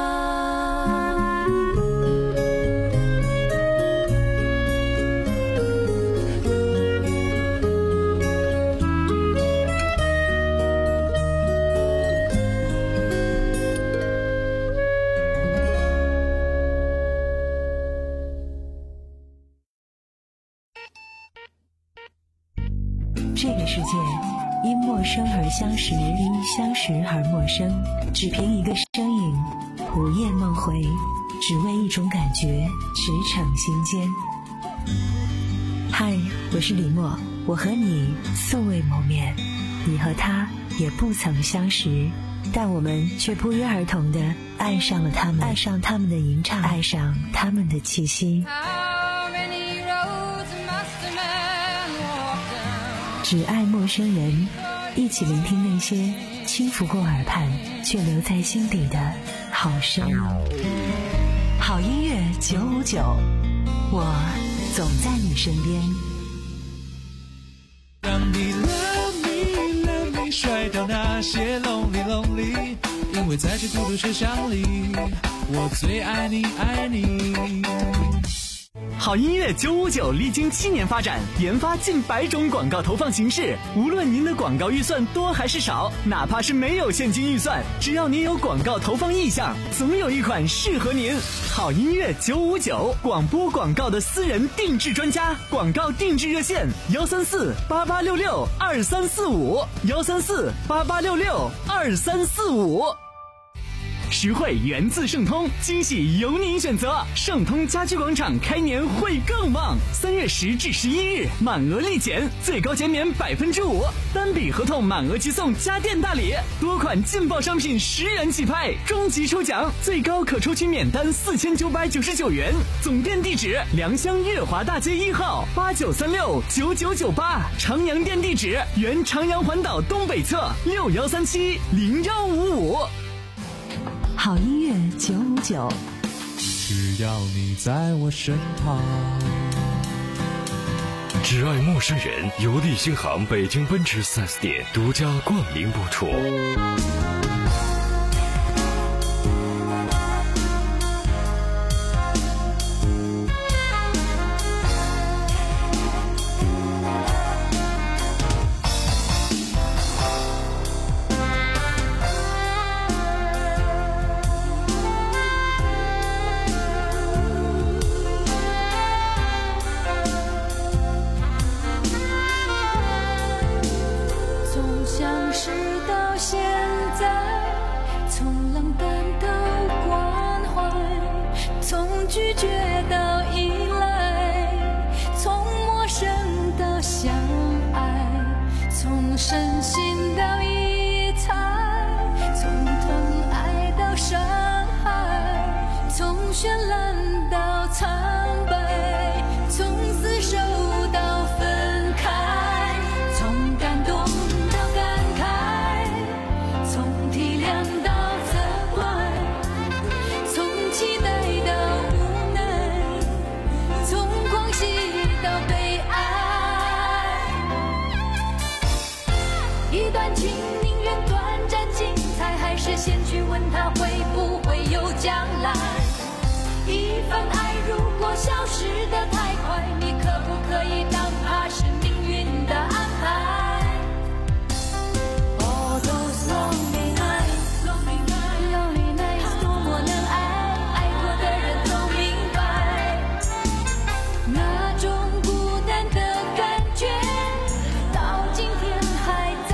这个世界因陌生而相识，因相识而陌生，只凭一个身影，午夜梦回，只为一种感觉，驰骋心间。嗨，我是李默，我和你素未谋面，你和他也不曾相识， 但我们却不约而同地爱上了他们，爱上他们的吟唱，爱上他们的气息。只爱陌生人，一起聆听那些轻拂过耳畔却留在心底的好声。好音乐九五九，我总在你身边。 让你 love me love me 甩掉那些 lonely lonely， 因为在这孤独车厢里，我最爱你爱你。 好音乐九五九历经七年发展，研发近百种广告投放形式。无论您的广告预算多还是少，哪怕是没有现金预算，只要您有广告投放意向，总有一款适合您。好音乐九五九，广播广告的私人定制专家，广告定制热线：幺三四八八六六二三四五，幺三四八八六六二三四五。实惠源自盛通，惊喜由您选择。盛通家居广场开年会更旺，三月十至十一日满额立减，最高减免百分之五，单笔合同满额即送家电大礼，多款劲爆商品十元起拍，终极抽奖最高可抽取免单四千九百九十九元。总店地址：良乡月华大街一号八九三六九九九八，长阳店地址：原长阳环岛东北侧六幺三七零幺五五。 好音乐九五九， 只要你在我身旁。 只爱陌生人由利星行北京奔驰 四 S 店独家冠名播出。 拒绝到依赖，从陌生到相爱，从深信到疑猜，从疼爱到伤害，从绚烂到苍白，从厮守到分开，从感动到感慨，从体谅到责怪，从期待一段情宁愿短暂精彩，还是先去问他会不会有将来？一份爱如果消失得太快，你可不可以当它是命运的安排？ All those lonely nights, lonely nights, lonely nights， 多么能爱，爱过的人都明白，那种孤单的感觉到今天还在。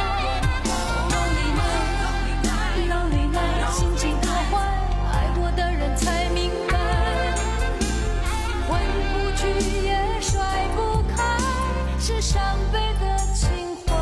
上辈的情怀，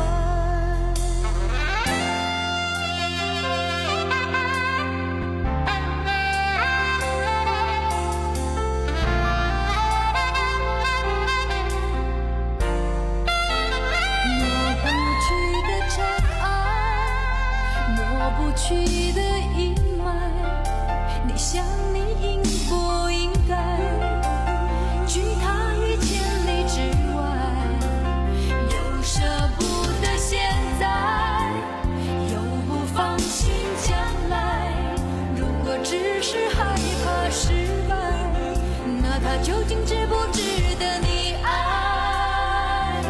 抹不去的尘埃，抹不去的阴霾，你想你应不应该拒他于千里之外？舍不得现在，又不放心将来。如果只是害怕失败，那他究竟值不值得你爱？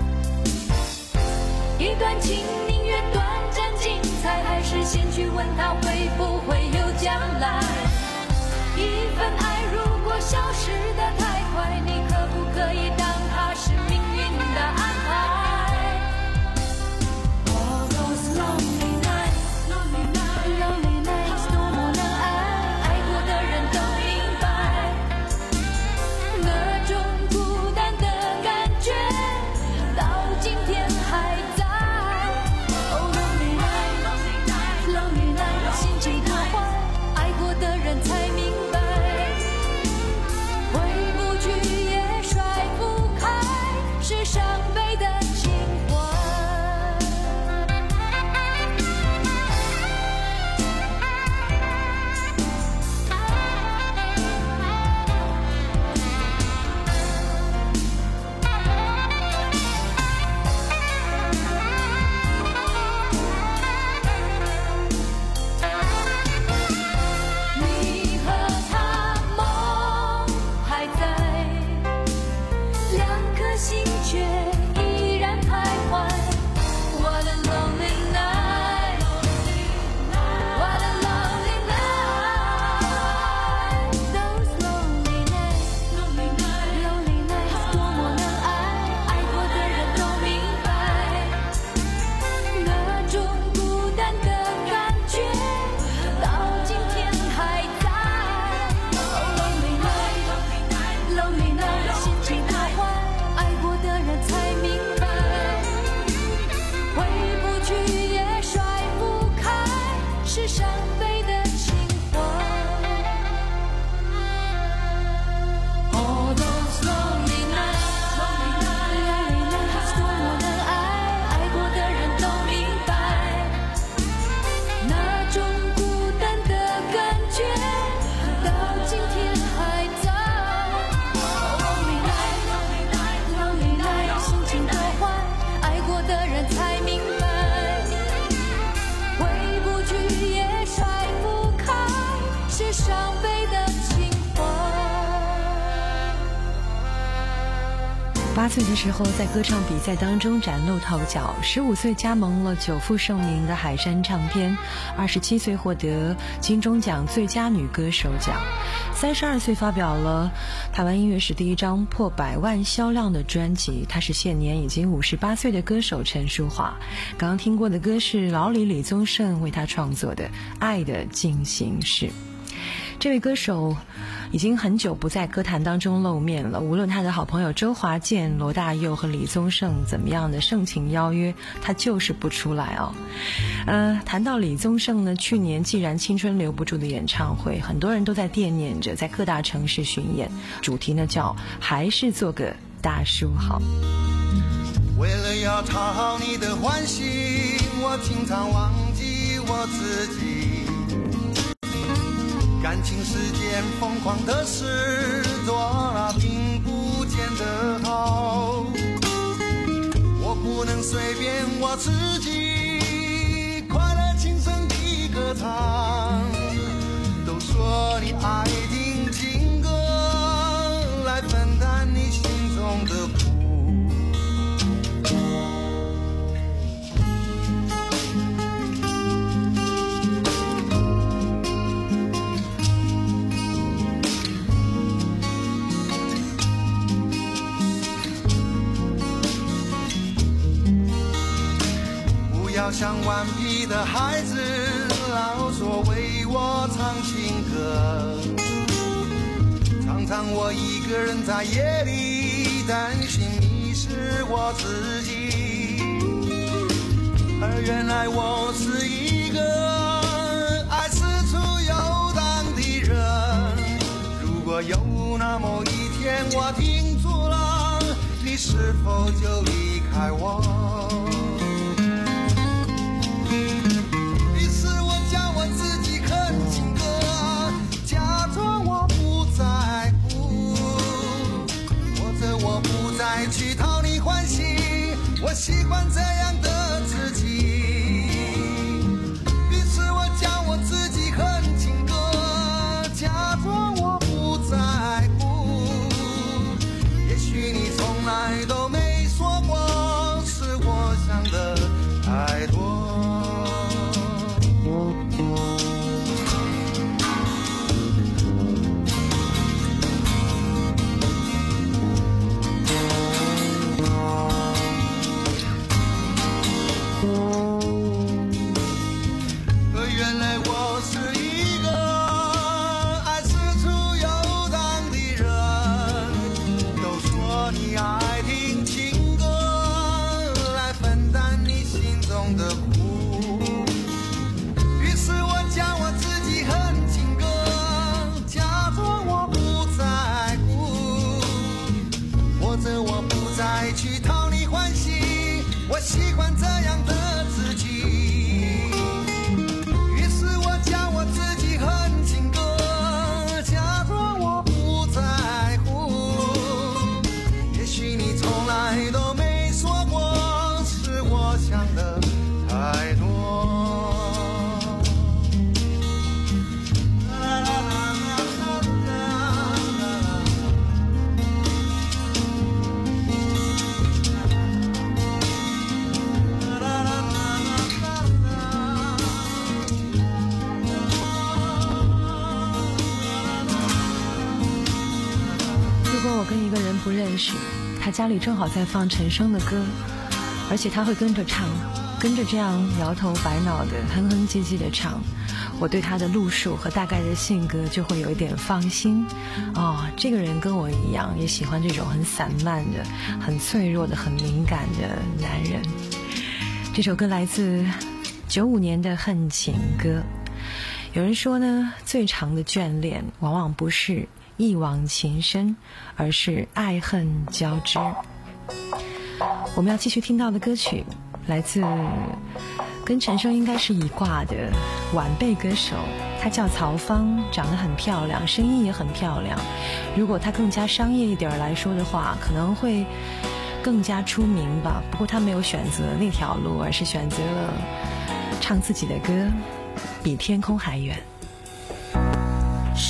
一段情宁愿短暂精彩，还是先去问他会不会有将来？一份爱如果消失得太快，你可不可以当它是命运的安排？Lonely 伤悲的情话。 八岁的时候，在歌唱比赛当中崭露头角。十五岁加盟了久负盛名的海山唱片，二十七岁获得金钟奖最佳女歌手奖，三十二岁发表了台湾音乐史第一张破百万销量的专辑。她是现年已经五十八岁的歌手陈淑桦。刚刚听过的歌是老李李宗盛为她创作的《爱的进行式》。这位歌手已经很久不在歌坛当中露面了，无论他的好朋友周华健、罗大佑和李宗盛怎么样的盛情邀约，他就是不出来哦。呃，谈到李宗盛呢，去年既然青春留不住的演唱会，很多人都在惦念着，在各大城市巡演，主题呢叫还是做个大叔好。 为了要讨好你的欢心，我经常忘记我自己。感情世间疯狂的事多，那并不见得好。我不能随便我自己，快乐轻声地歌唱。都说你爱听情歌，来分担你心中的苦。不要像顽皮的孩子，老说为我唱情歌。常常我一个人在夜里担心迷失我自己，而原来我是一个爱四处游荡的人。如果有那么一天我停住了，你是否就离开我？去讨你欢喜，我习惯这样的自己。于是我将我自己哼情歌，假装我不在乎。也许你从来都没说过，是我想的太多。我习惯这样的自己，于是我将我自己哼情歌，假装我不在乎。也许你从来都没说过，是我想的太多。 跟一个人不认识，他家里正好在放陈升的歌，而且他会跟着唱，跟着这样摇头摆脑的哼哼唧唧的唱，我对他的路数和大概的性格就会有一点放心。哦，这个人跟我一样，也喜欢这种很散漫的、很脆弱的、很敏感的男人。这首歌来自九五年的《恨情歌》。有人说呢，最长的眷恋往往不是一往情深，而是爱恨交织。我们要继续听到的歌曲来自跟陈升应该是一挂的晚辈歌手，她叫曹芳，长得很漂亮，声音也很漂亮。如果她更加商业一点来说的话，可能会更加出名吧。不过她没有选择那条路，而是选择了唱自己的歌，比天空还远。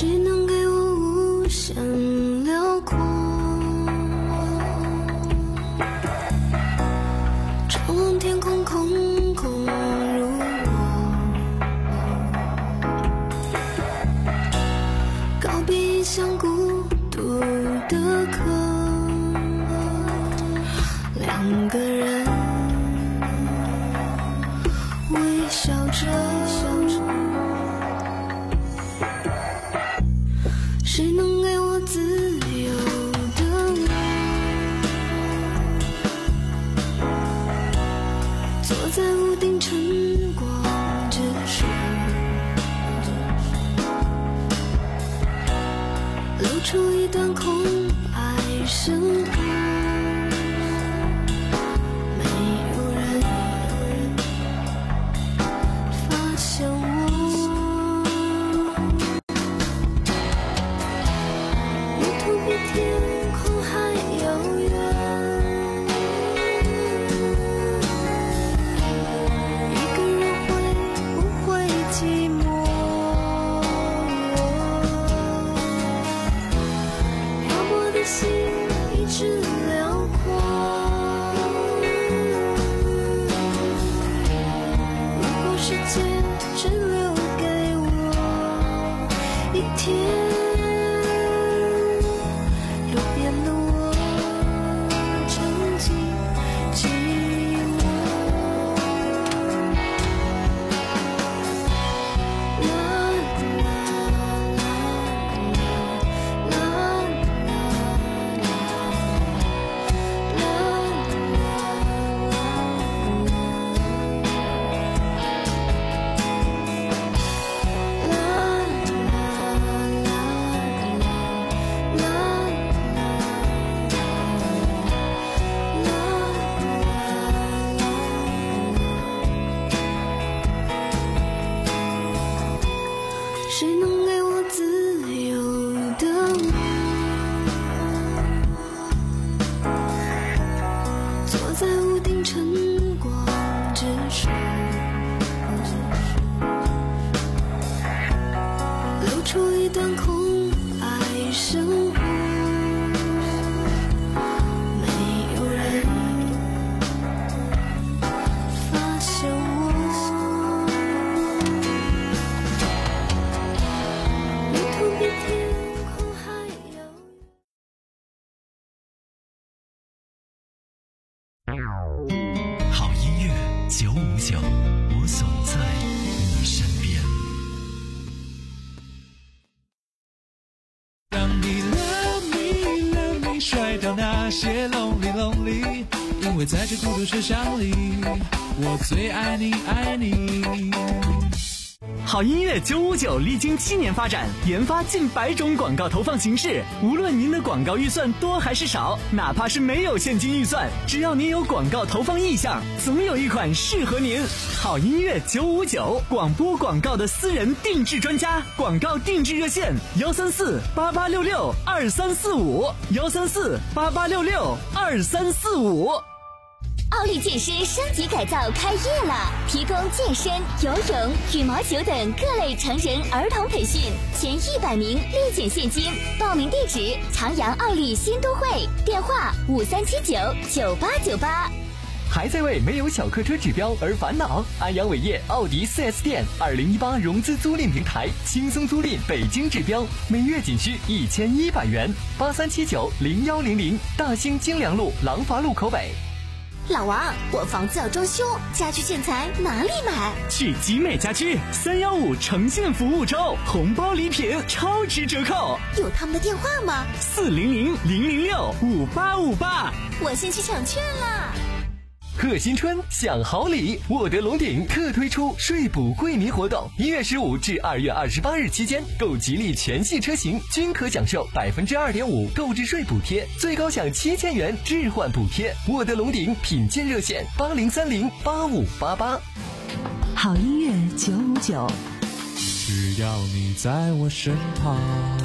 像孤独的坑，两个人微笑着，谁能给我自由的我？坐在屋顶晨光之上，露出一段空白生活，没有人发现我。路途比天空还遥远，一个人会不会寂寞？漂泊的心一直辽阔。如果世界只留给我一天，右边的我沉浸寂寞。啦啦啦谁能给我自由的我？坐在屋顶晨光之上，露出一段空白生活，没有人发现我。路途比天空还遥远。 好音乐九五九，我总在你身边。 让你 love me love me 甩掉那些 lonely lonely， 因为在这孤独车厢里，我最爱你爱你。 好音乐九五九历经七年发展，研发近百种广告投放形式。无论您的广告预算多还是少，哪怕是没有现金预算，只要您有广告投放意向，总有一款适合您。好音乐九五九，广播广告的私人定制专家，广告定制热线：幺三四八八六六二三四五，幺三四八八六六二三四五。 奥利健身升级改造开业了，提供健身、游泳、羽毛球等各类成人、儿童培训，前一百名立减现金。报名地址：长阳奥利新都会，电话五三七九九八九八。 还在为没有小客车指标而烦恼？安阳伟业奥迪 四 S 店二零一八融资租赁平台，轻松租赁北京指标，每月仅需一千一百元。八三七九零幺零零，大兴京良路廊坊路口北。 老王，我房子要装修，家居建材哪里买？ 去集美家居三幺五诚信服务周，红包礼品超值折扣。 有他们的电话吗？ 四零零零零六五八五八。 我先去抢券了。 贺新春享好礼，沃德龙鼎特推出税补惠民活动，一月十五至二月二十八日期间，购吉利全系车型均可享受百分之二点五购置税补贴，最高享七千元置换补贴。沃德龙鼎品鉴热线：八零三零八五八八。 好音乐九五九， 只要你在我身旁。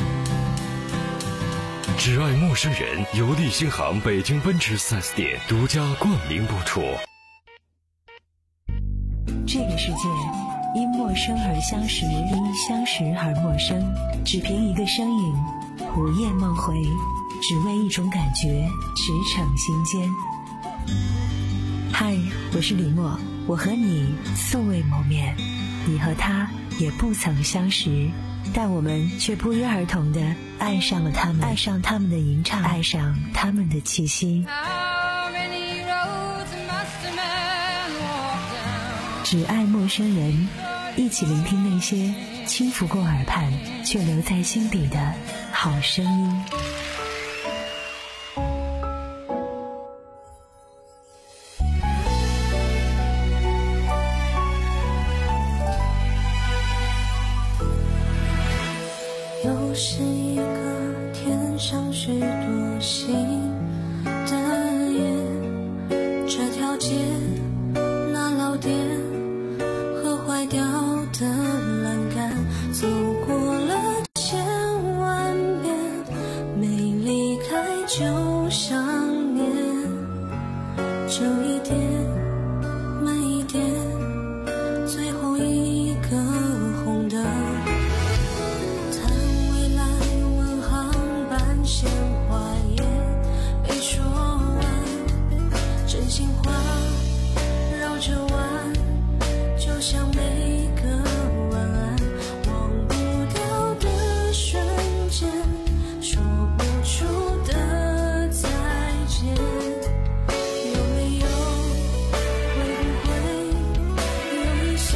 只爱陌生人，由利星行北京奔驰 四 S 店独家冠名播出。 这个世界因陌生而相识，因相识而陌生。只凭一个身影，午夜梦回，只为一种感觉，驰骋心间。嗨，我是李默，我和你素未谋面，你和他也不曾相识， 但我们却不约而同地爱上了他们，爱上他们的吟唱，爱上他们的气息。只爱陌生人，一起聆听那些轻拂过耳畔却留在心底的好声音。 又是一个天上许多星的夜，这条街，那老店和坏掉的栏杆，走过了千万遍，没离开就想念，这一点慢一点，最后一个红灯，谈未来问航班鲜花也没说完，真心话绕着弯，就像每个晚安，忘不掉的瞬间，说不出的再见，有没有，会不会有一些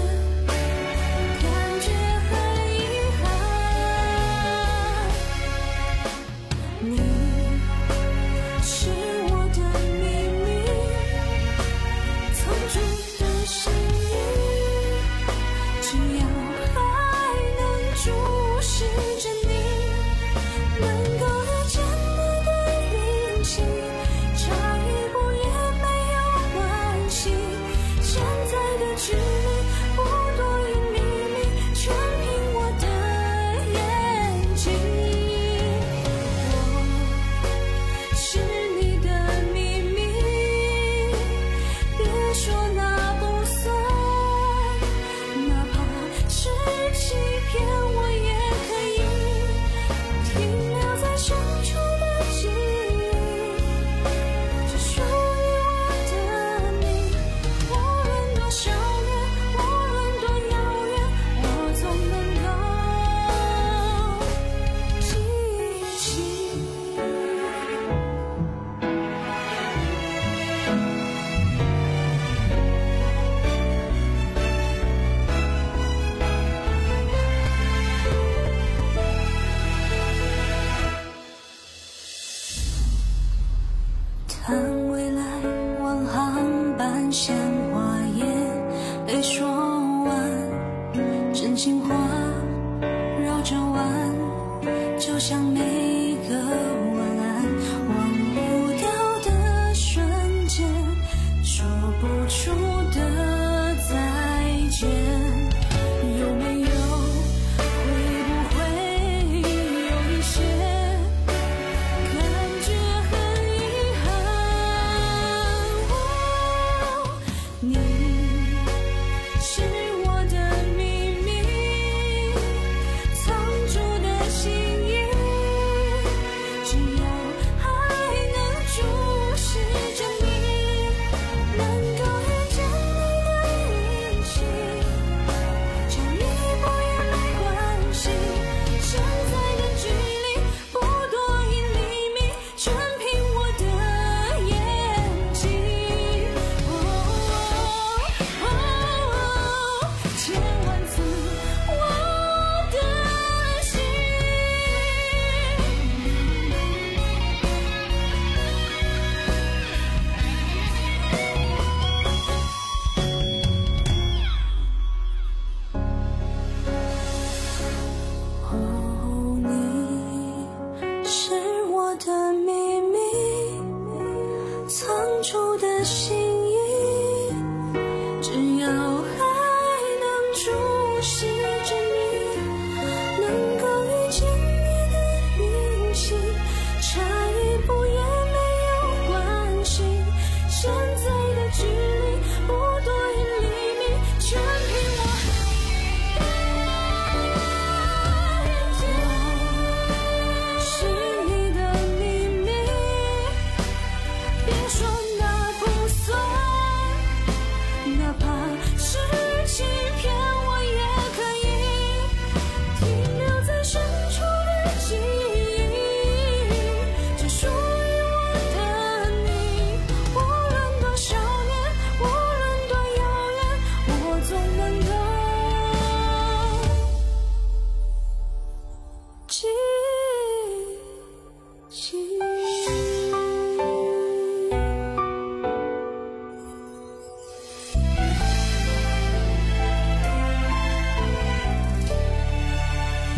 感觉很遗憾，你是我的秘密，藏住的心意，只要还能注视着你，能够遇见你的运气，差一步也没有关系，现在的距离不多于秘密，全凭我的眼睛，我是你的秘密，别说那不算，哪怕是欺骗，我也可以停留在深处的记忆，只属于我的你，无论多少年，无论多遥远，我总能够记起。谈未来望航班鲜花也被说完，真心话绕着弯，就像每个晚安，忘不掉的瞬间，说不出的再见，有没有，会不会有一些感觉很遗憾，哦，你是我的秘密，藏住的心意，只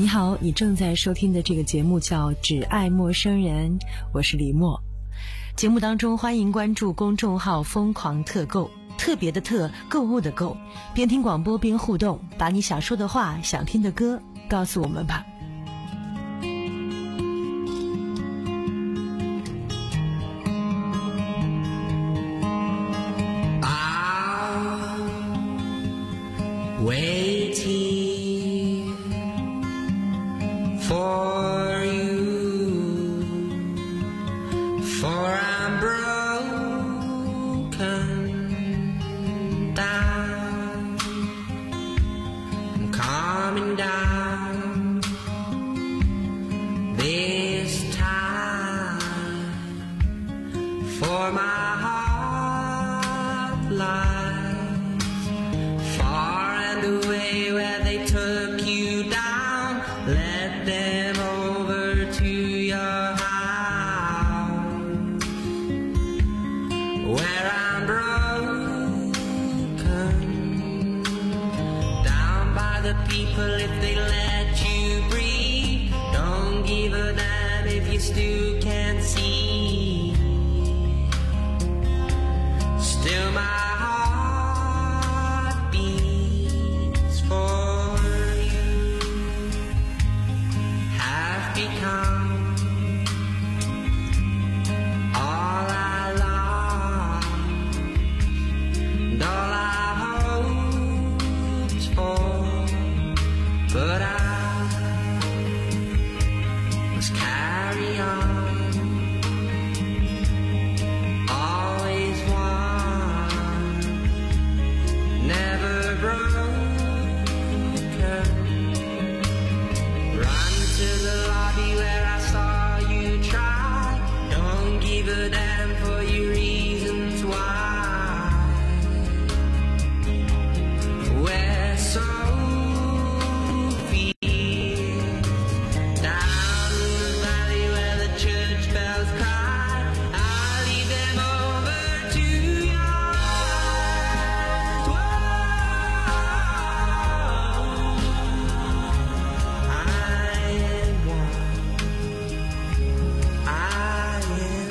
你好，你正在收听的这个节目叫《只爱陌生人》，我是李默。节目当中欢迎关注公众号疯狂特购，特别的特，购物的购，边听广播边互动，把你想说的话、想听的歌告诉我们吧。 Waiting for you, for I'm broken down, I'm coming down this time, for my heart lies far and away where they took you down. Let them over to your house, where I'm broken down by the people. If they let you breathe, don't give a damn if you still can't see. Still my heart beats for you. Have become all I lost, and all I hoped for, but I must carry on. Always one, never broken. Run to the lobby where I saw you try. Don't give a damn for your reasons why. We're so fear down in the valley where the church bells cry. I'll leave them over to your eyes. Whoa. I am one. I am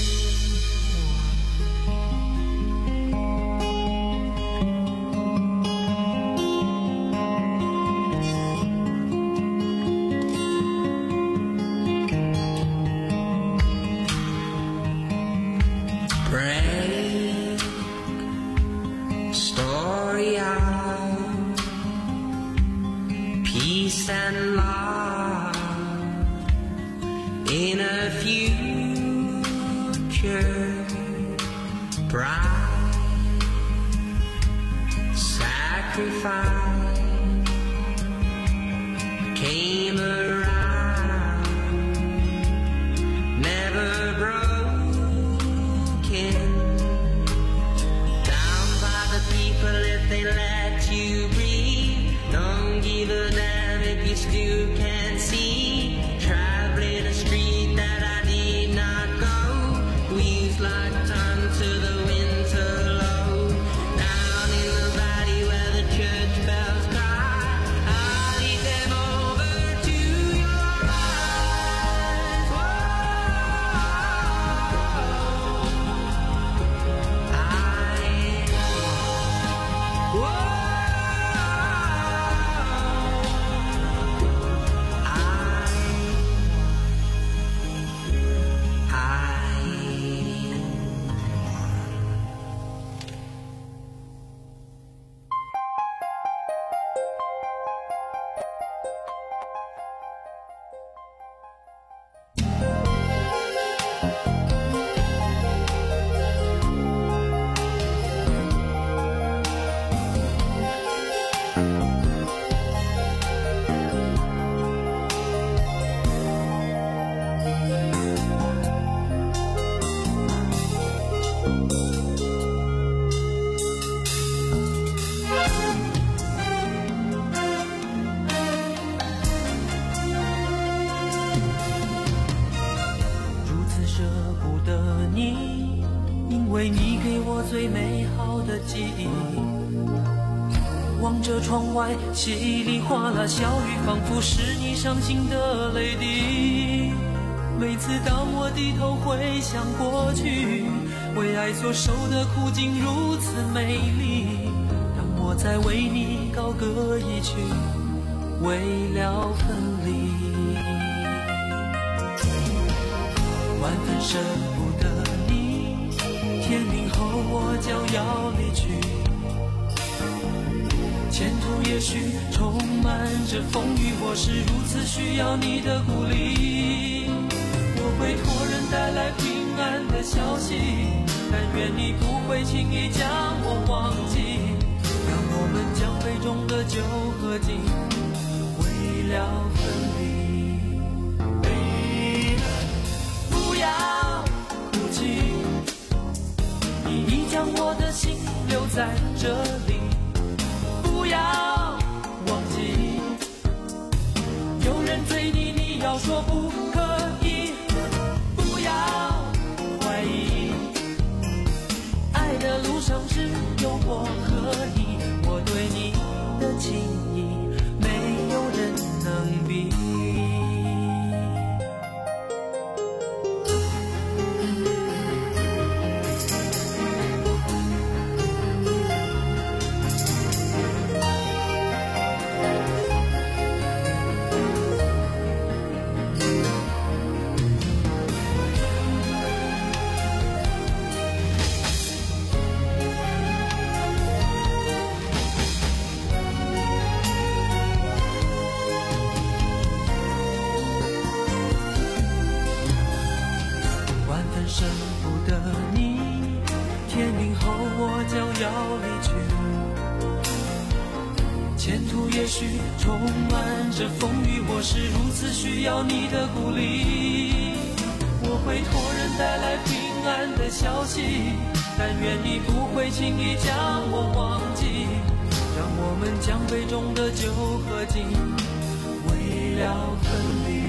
break story out, peace and love in a future bright. Sacrifice came around, never broken down by the people. If they let you breathe, don't give a damn if you still can't see. Traveling a street that I did not go, wheels like tongue to the winter low. Down in the valley where the church bells cry, I'll lead them over to your eyes. Whoa. I Whoa. 为你给我最美好的记忆， 望着窗外稀里哗啦小雨，仿佛是你伤心的泪滴。每次当我低头回想过去，为爱所受的苦竟如此美丽，让我再为你高歌一曲，为了分离。万分舍不得你，天明后我将要离去，前途也许充满着风雨，我是如此需要你的鼓励。我会托人带来平安的消息，但愿你不会轻易将我忘记，让我们将杯中的酒喝尽，为了分离。不要哭泣，你已将我的心留在这里。不要忘记，有人追你，你要说不可以。不要怀疑，爱的路上只有我和你，我对你的情谊没有人能比。舍不得你，天明后我将要离去，前途也许充满着风雨，我是如此需要你的鼓励。我会托人带来平安的消息，但愿你不会轻易将我忘记，让我们将杯中的酒喝尽，为了分离。